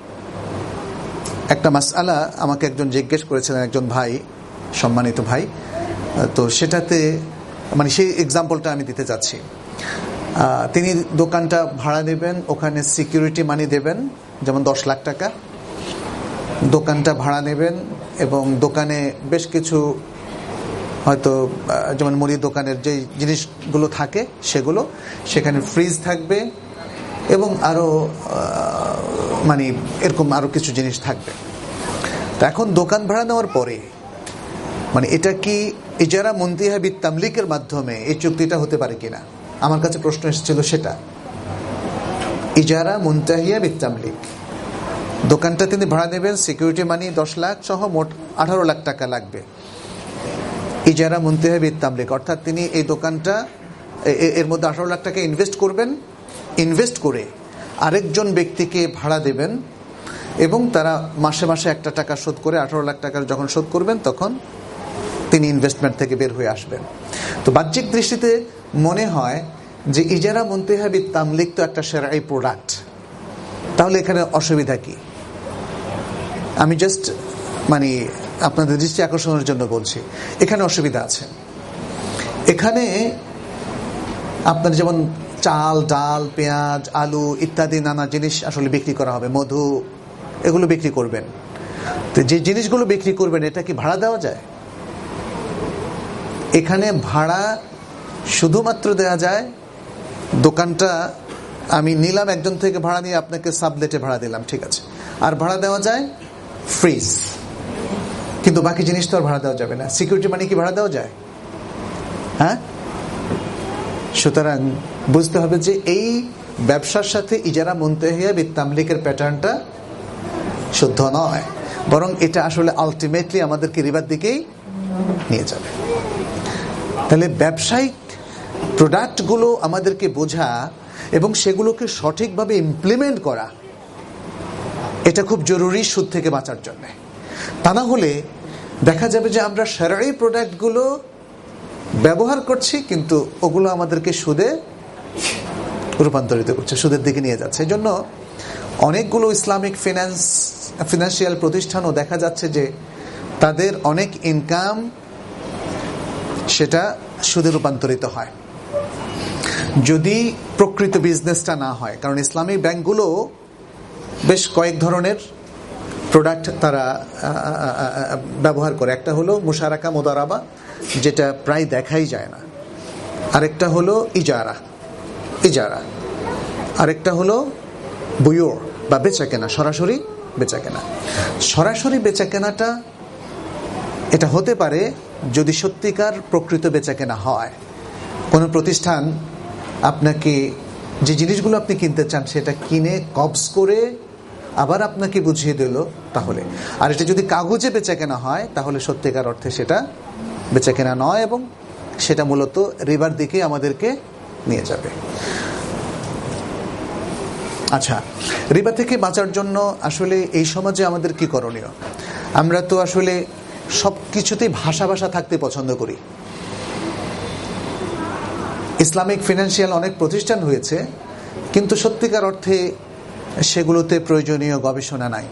একটা মাসআলা আমাকে একজন জিজ্ঞেস করেছিলেন, একজন ভাই, সম্মানিত ভাই, তো সেটাতে মানে সেই এক্সাম্পলটা আমি দিতে চাচ্ছি। তিনি দোকানটা ভাড়া নেবেন, ওখানে সিকিউরিটি মানি দেবেন, যেমন দশ লাখ টাকা দোকানটা ভাড়া নেবেন, এবং দোকানে বেশ কিছু হয়তো যেমন মুড়ির দোকানের যে জিনিসগুলো থাকে সেগুলো, সেখানে ফ্রিজ থাকবে এবং আরও মানে এরকম আরও কিছু জিনিস থাকবে। তো এখন দোকান ভাড়া নেওয়ার পরে মানে এটা কি ইজারা মুনতাহিয়া বিত তামলিকের মাধ্যমে এই চুক্তিটা হতে পারে কিনা, আমার কাছে প্রশ্ন এসেছিল সেটা। ইজারা মুনতাহিয়া বিত তামলিক, দোকানটা তিনি ভাড়া নেবেন, সিকিউরিটি মানি দশ লাখ সহ মোট আঠারো লাখ টাকা লাগবে। ইজারা মুনতাহিয়া বিত তামলিক অর্থাৎ তিনি এই দোকানটা এর মধ্যে আঠারো লাখ টাকা ইনভেস্ট করবেন, ইনভেস্ট করে আরেকজন ব্যক্তিকে ভাড়া দেবেন এবং তারা মাসে মাসে একটা টাকা শোধ করে আঠারো লাখ টাকার যখন শোধ করবেন তখন তিনি ইনভেস্টমেন্ট থেকে বের হয়ে আসবেন। তো বাহ্যিক দৃষ্টিতে মনে হয় যে ইজারা মুনতাহিয়া বিত তামলিক তো একটা শারঈ প্রোডাক্ট, তাহলে এখানে অসুবিধা কি? আমি জাস্ট মানে আপনাদের দৃষ্টি আকর্ষণের জন্য বলছি, এখানে অসুবিধা আছে। এখানে আপনার যেমন চাল, ডাল, পেঁয়াজ, আলু ইত্যাদি নানা জিনিস আসলে বিক্রি করা হবে, মধু, এগুলো বিক্রি করবেন। তো যে জিনিসগুলো বিক্রি করবেন এটা কি ভাড়া দেওয়া যায়? এখানে ভাড়া শুধুমাত্র দেওয়া যায়, দোকানটা আমি নিলাম একজন থেকে ভাড়া নিয়ে আপনাকে সাবলেটে ভাড়া দিলাম, ঠিক আছে, আর ভাড়া দেওয়া যায় ফ্রিজ, কিন্তু বাকি জিনিস তো আর ভাড়া দেওয়া যাবে না। সিকিউরিটি মানি কি ভাড়া দেওয়া যায়? হ্যাঁ, সুতরাং বুঝতে হবে যে এই ব্যবসার সাথে ইজারা মুনতাহিয়া বিত তামলিকের প্যাটার্নটা শুদ্ধ নয়, বরং এটা আসলে আলটিমেটলি আমাদেরকে রিবার দিকেই নিয়ে যাবে। তাহলে ব্যবসায়িক প্রোডাক্টগুলো আমাদেরকে বোঝা এবং সেগুলোকে সঠিকভাবে ইমপ্লিমেন্ট করা, এটা খুব জরুরি সুদ থেকে বাঁচার জন্য। তা না হলে দেখা যাবে যে আমরা শারঈ প্রোডাক্টগুলো ব্যবহার করছি কিন্তু ওগুলো আমাদেরকে সুদে রূপান্তরিত করছে, সুদের দিকে নিয়ে যাচ্ছে। এই জন্য অনেকগুলো ইসলামিক ফিন্যান্স ফিনান্সিয়াল প্রতিষ্ঠানও দেখা যাচ্ছে যে তাদের অনেক ইনকাম সেটা সুদে রূপান্তরিত হয়, যদি প্রকৃত বিজনেসটা না হয়। কারণ ইসলামিক ব্যাংকগুলো বেশ কয়েক ধরনের প্রোডাক্ট তারা ব্যবহার করে। একটা হলো মুশারাকা মুদারাবা, যেটা প্রায় দেখাই যায় না। আরেকটা হলো ইজারা ইজারা আরেকটা হলো বুয়ুর বা বেচাকেনা, সরাসরি বেচাকেনা। সরাসরি বেচাকেনাটা এটা হতে পারে যদি সত্যিকার প্রকৃত বেচাকেনা হয়। কোনো প্রতিষ্ঠান আপনাকে যে জিনিসগুলো আপনি কিনতে চান সেটা কিনে কবজ করে আবার আপনাকে বুঝিয়ে দিল, তাহলে। আর এটা যদি কাগজে বেচাকেনা হয় তাহলে সত্যিকার অর্থে সেটা বেচাকেনা নয় এবং সেটা মূলত রিবার দিকে আমাদেরকে নিয়ে যাবে। আচ্ছা, রিবা থেকে বাঁচার জন্য আসলে এই সমাজে আমাদের কি করণীয়? আমরা তো আসলে সব কিছুতেই ভাষা ভাষা থাকতে পছন্দ করি। ইসলামিক ফিনান্সিয়াল অনেক প্রতিষ্ঠান হয়েছে, কিন্তু সত্যিকার অর্থে সেগুলোতে প্রয়োজনীয় গবেষণা নাই,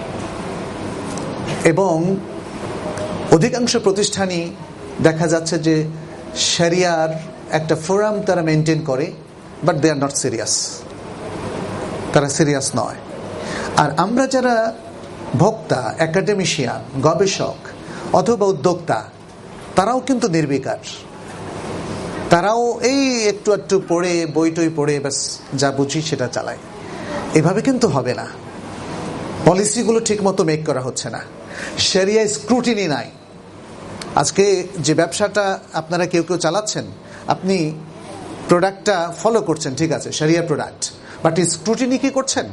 এবং অধিকাংশ প্রতিষ্ঠানই দেখা যাচ্ছে যে শরিয়ার একটা ফোরাম তারা মেনটেন করে, but they are not serious, তারা সিরিয়াস নয়। আর আমরা যারা ভোক্তা, একাডেমিশিয়ান, গবেষক অথবা উদ্যোক্তা, তারাও কিন্তু নির্বিকার। তারাও এই একটু একটু পড়ে, বই টই পড়ে ব্যাস যা বুঝি সেটা চালায়। এভাবে কিন্তু হবে না। পলিসিগুলো ঠিক মতো মেক করা হচ্ছে না, শরিয়া স্ক্রুটিনি নাই। আজকে যে ব্যবসাটা আপনারা কেউ কেউ চালাচ্ছেন, আপনি প্রোডাক্টটা ফলো করছেন, ঠিক আছে, শরিয়া প্রোডাক্ট, বাট স্ক্রুটিনি কি করছেন?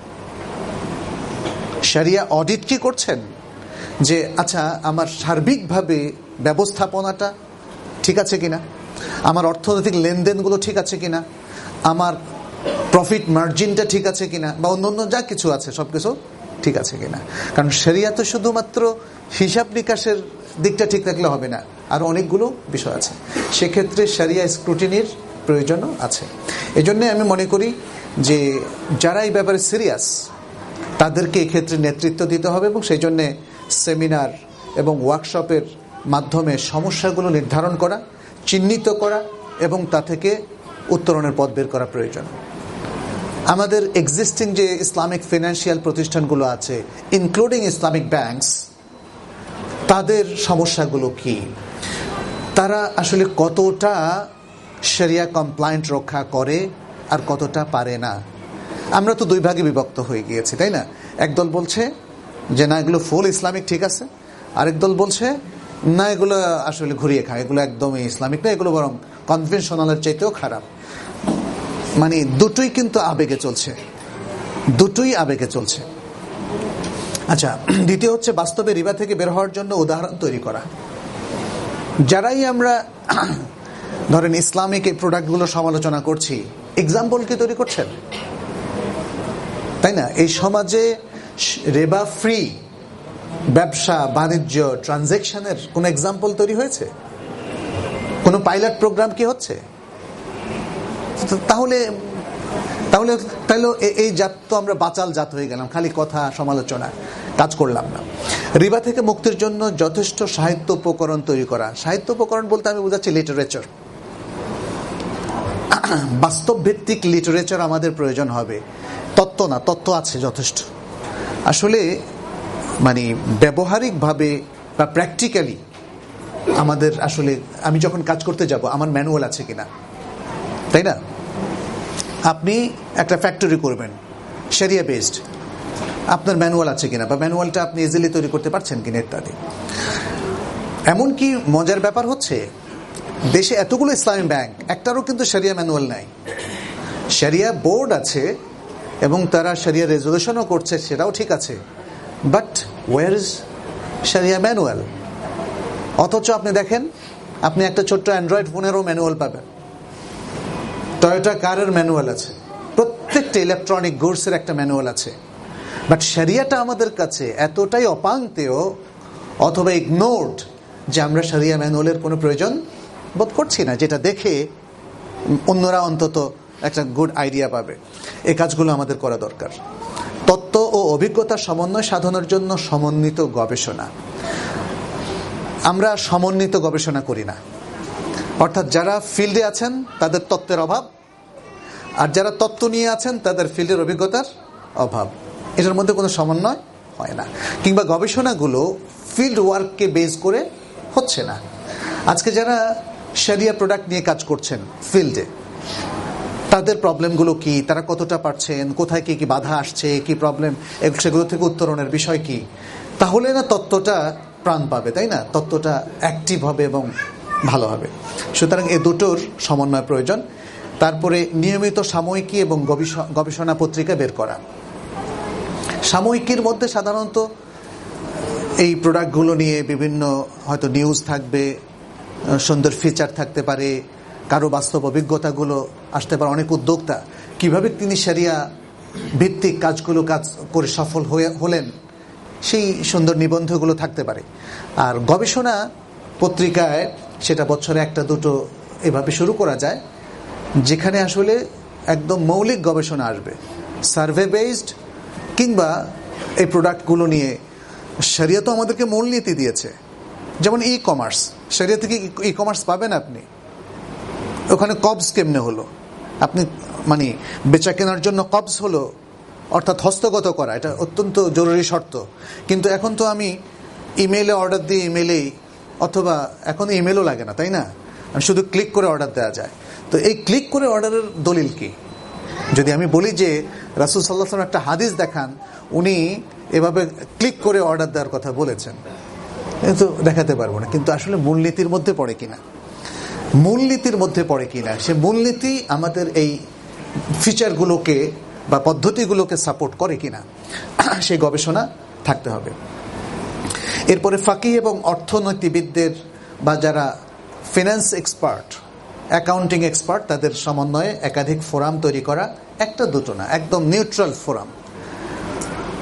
শরিয়া অডিট কি করছেন? যে আচ্ছা আমার সার্বিকভাবে ব্যবস্থাপনাটা ঠিক আছে কিনা, আমার অর্থনৈতিক লেনদেনগুলো ঠিক আছে কিনা, আমার প্রফিট মার্জিনটা ঠিক আছে কিনা, বা অন্য অন্য যা কিছু আছে সবকিছু ঠিক আছে কিনা। কারণ শরিয়া তো শুধুমাত্র হিসাব নিকাশের দিকটা ঠিক থাকলে হবে না, আর অনেকগুলো বিষয় আছে, সেক্ষেত্রে শরিয়া স্ক্রুটিনির প্রয়োজনও আছে। এজন্য আমি মনে করি যে যারা এই ব্যাপারে সিরিয়াস তাদেরকে এক্ষেত্রে নেতৃত্ব দিতে হবে, এবং সেই জন্যে সেমিনার এবং ওয়ার্কশপের মাধ্যমে সমস্যাগুলো নির্ধারণ করা, চিহ্নিত করা এবং তা থেকে উত্তরণের পথ বের করা প্রয়োজন। আমাদের এক্সিস্টিং যে ইসলামিক ফিনান্সিয়াল প্রতিষ্ঠানগুলো আছে, ইনক্লুডিং ইসলামিক ব্যাংকস, তাদের সমস্যাগুলো কি, তারা আসলে কতটা শরিয়া কমপ্লায়েন্ট রক্ষা করে আর কতটা পারে না। আমরা তো দুই ভাগে বিভক্ত হয়ে গিয়েছি, তাই না? একদল বলছে যে না এগুলো ফুল ইসলামিক ঠিক আছে, আরেক দল বলছে না এগুলো আসলে ঘুরিয়ে খায়, এগুলো একদমই ইসলামিক না, এগুলো বরং কনভেনশনালের চাইতেও খারাপ। মানে দুটোই কিন্তু আবেগে চলছে, দুটোই আবেগে চলছে। আচ্ছা, দ্বিতীয় হচ্ছে বাস্তবে রিবা থেকে বের হওয়ার জন্য উদাহরণ তৈরি করা। যারাই আমরা ধরেন ইসলামিক এই প্রোডাক্টগুলো সমালোচনা করছি, এক্সাম্পল কি তৈরি করছেন, তাই না? এই সমাজে রিবা ফ্রি ব্যবসা বাণিজ্য ট্রানজ্যাকশনের কোন এক্সাম্পল তৈরি হয়েছে? কোন পাইলট প্রোগ্রাম কি হচ্ছে? তাহলে তাহলে তাহলে এই জাত তো আমরা বাচাল জাত হয়ে গেলাম, খালি কথা সমালোচনা, কাজ করলাম না। রিবা থেকে মুক্তির জন্য যথেষ্ট সাহিত্য উপকরণ তৈরি করা। সাহিত্য উপকরণ বলতে আমি বোঝাচ্ছি লিটারেচার, বাস্তব ভিত্তিক লিটারেচার আমাদের প্রয়োজন হবে। তত্ত্ব না, তত্ত্ব আছে যথেষ্ট। আসলে মানে ব্যবহারিকভাবে বা প্র্যাকটিক্যালি আমাদের আসলে আমি যখন কাজ করতে যাব আমার ম্যানুয়াল আছে কিনা, তাই না? আপনি একটা ফ্যাক্টরি করবেন শরিয়া বেসড, আপনার ম্যানুয়াল আছে কিনা, বা ম্যানুয়ালটা আপনি ইজিলি তৈরি করতে পারছেন কিনা ইত্যাদি। এমনকি মজার ব্যাপার হচ্ছে দেশে এতগুলো ইসলামী ব্যাংক, একটারও কিন্তু শরিয়া ম্যানুয়াল নাই। শরিয়া বোর্ড আছে এবং তারা শরিয়া রেজলিউশনও করছে, সেটাও ঠিক আছে, but where is sharia manual? অথচ আপনি দেখেন, আপনি একটা ছোট্ট অ্যান্ড্রয়েড ফোনেরও ম্যানুয়াল পাবেন, টয়োটা কারের ম্যানুয়াল আছে, প্রত্যেকটা ইলেকট্রনিক গুডসের একটা ম্যানুয়াল আছে। বাট শরিয়াটা আমাদের কাছে এতটাই অপাঙ্ক্তেয় অথবা ইগনোরড যে আমরা শরিয়া ম্যানুয়ালের কোনো প্রয়োজন বোধ করছি না, যেটা দেখে অন্যরা অন্তত একটা গুড আইডিয়া পাবে। এই কাজগুলো আমাদের করা দরকার। তত্ত্ব ও অভিজ্ঞতার সমন্বয় সাধনের জন্য সমন্বিত গবেষণা। আমরা সমন্বিত গবেষণা করি না, অর্থাৎ যারা ফিল্ডে আছেন তাদের তত্ত্বের অভাব, আর যারা তত্ত্ব নিয়ে আছেন তাদের ফিল্ডের অভিজ্ঞতার অভাব। এটার মধ্যে কোনো সমন্বয় হয় না, কিংবা গবেষণাগুলো ফিল্ড ওয়ার্ককে বেস করে হচ্ছে না। আজকে যারা শরিয়া প্রোডাক্ট নিয়ে কাজ করছেন ফিল্ডে, তাদের প্রবলেমগুলো কি, তারা কতটা পারছেন, কোথায় কি কি বাধা আসছে, কি প্রবলেম, সেগুলো থেকে উত্তরণের বিষয় কি, তাহলে না তত্ত্বটা প্রাণ পাবে, তাই না? তত্ত্বটা অ্যাক্টিভ হবে এবং ভালো হবে। সুতরাং এই দুটোর সমন্বয় প্রয়োজন। তারপরে নিয়মিত সাময়িকী এবং গবেষণা পত্রিকা বের করা। সাময়িকীর মধ্যে সাধারণত এই প্রোডাক্টগুলো নিয়ে বিভিন্ন হয়তো নিউজ থাকবে, সুন্দর ফিচার থাকতে পারে, কারো বাস্তব অভিজ্ঞতাগুলো আসতে পারে, অনেক উদ্যোক্তা কিভাবে তিনি শরিয়া ভিত্তিক কাজগুলো কাজ করে সফল হয়ে হলেন, সেই সুন্দর নিবন্ধগুলো থাকতে পারে। আর গবেষণা পত্রিকায় সেটা বছরে একটা দুটো এভাবে শুরু করা যায়, যেখানে আসলে একদম মৌলিক গবেষণা আসবে, সার্ভে বেসড, কিংবা এই প্রোডাক্টগুলো নিয়ে শরিয়া তো আমাদেরকে মূলনীতি দিয়েছে। যেমন ই কমার্স, শরিয়া থেকে ই কমার্স পাবেন আপনি, ওখানে কবস কেমনে হলো, আপনি মানে বেচা কেনার জন্য কবস হলো, অর্থাৎ হস্তগত করা, এটা অত্যন্ত জরুরি শর্ত। কিন্তু এখন তো আমি ইমেইলে অর্ডার দিই, ইমেইলেই, অথবা এখন ইমেলও লাগে না, তাই না? শুধু ক্লিক করে অর্ডার দেওয়া যায়। তো এই ক্লিক করে অর্ডারের দলিল কি? যদি আমি বলি যে রাসূল সাল্লাল্লাহু আলাইহি ওয়াসাল্লাম একটা হাদিস দেখান, উনি এভাবে ক্লিক করে অর্ডার দেওয়ার কথা বলেছেন, কিন্তু দেখাতে পারবো না। কিন্তু আসলে মূলনীতির মধ্যে পড়ে কিনা, মূলনীতির মধ্যে পড়ে কিনা, সে মূলনীতি আমাদের এই ফিচারগুলোকে বা পদ্ধতিগুলোকে সাপোর্ট করে কিনা, সেই গবেষণা থাকতে হবে। এরপরে ফাকিহ এবং অর্থনীতিবিদদের বা যারা ফিনান্স এক্সপার্ট, অ্যাকাউন্টিং এক্সপার্ট, তাদের সমন্বয়ে একাধিক ফোরাম তৈরি করা, একটা দুটো না, একদম নিউট্রাল ফোরাম।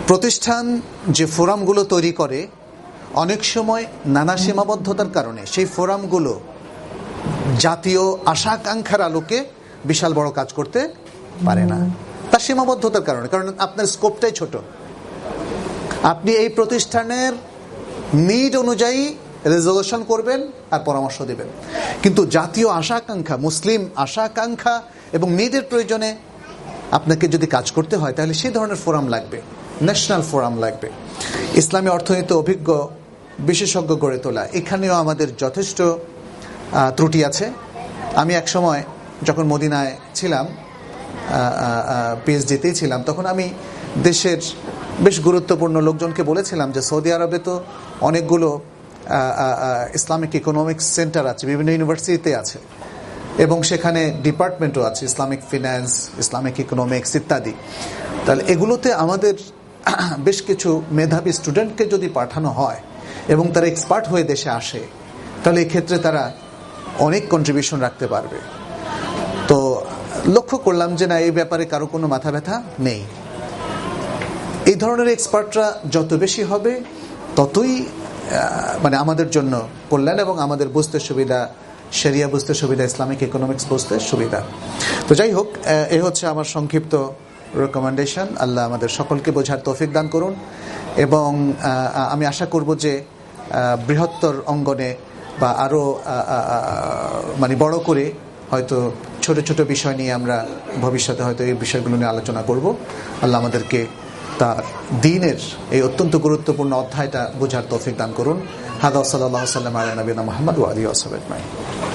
প্রতিষ্ঠান যে ফোরামগুলো তৈরি করে অনেক সময় নানা সীমাবদ্ধতার কারণে সেই ফোরামগুলো জাতীয় আশা আকাঙ্ক্ষার আলোকে বিশাল বড় কাজ করতে পারে না, তার সীমাবদ্ধতার কারণে। কারণ আপনার স্কোপটাই ছোট। আপনি এই প্রতিষ্ঠানের নিড অনুযায়ী রেজলিউশন করবেন আর পরামর্শ দেবেন, কিন্তু জাতীয় আশা আকাঙ্ক্ষা, মুসলিম আশা আকাঙ্ক্ষা এবং নিডের প্রয়োজনে আপনাকে যদি কাজ করতে হয় তাহলে সেই ধরনের ফোরাম লাগবে, ন্যাশনাল ফোরাম লাগবে। ইসলামী অর্থনীতি অভিজ্ঞ বিশেষজ্ঞ গড়ে তোলা, এখানেও আমাদের যথেষ্ট ত্রুটি আছে। আমি এক সময় যখন মদিনায় ছিলাম, পিএইচডিতেই ছিলাম, তখন আমি দেশের বেশ গুরুত্বপূর্ণ লোকজনকে বলেছিলাম যে সৌদি আরবে তো অনেকগুলো ইসলামিক ইকোনমিক্স সেন্টার আছে, বিভিন্ন ইউনিভার্সিটিতে আছে, এবং সেখানে ডিপার্টমেন্টও আছে, ইসলামিক ফিন্যান্স, ইসলামিক ইকোনমিক্স ইত্যাদি। তাহলে এগুলোতে আমাদের বেশ কিছু মেধাবী স্টুডেন্টকে যদি পাঠানো হয় এবং তারা এক্সপার্ট হয়ে দেশে আসে, তাহলে এক্ষেত্রে তারা অনেক কন্ট্রিবিউশন রাখতে পারবে। তো লক্ষ্য করলাম যে না, এই ব্যাপারে কারো কোনো মাথা ব্যথা নেই। এই ধরনের এক্সপার্টরা যত বেশি হবে ততই মানে আমাদের জন্য কল্যাণ এবং আমাদের বুঝতে সুবিধা, শরিয়া বুঝতে সুবিধা, ইসলামিক ইকোনমিক্স বুঝতে সুবিধা। তো যাই হোক, এই হচ্ছে আমার সংক্ষিপ্ত রেকমেন্ডেশন। আল্লাহ আমাদের সকলকে বোঝার তৌফিক দান করুন, এবং আমি আশা করব যে বৃহত্তর অঙ্গনে বা আরও মানে বড় করে হয়তো ছোট ছোট বিষয় নিয়ে আমরা ভবিষ্যতে হয়তো এই বিষয়গুলো নিয়ে আলোচনা করব। আল্লাহ আমাদেরকে তার দ্বীনের এই অত্যন্ত গুরুত্বপূর্ণ অধ্যায়টা বোঝার তৌফিক দান করুন। হাদা সাল্লাল্লাহু আলাইহি ওয়া সাল্লাম আলা নবিয়িনা মুহাম্মদ ওয়া আলিহি ওয়া সাহবিহি আজমাইন।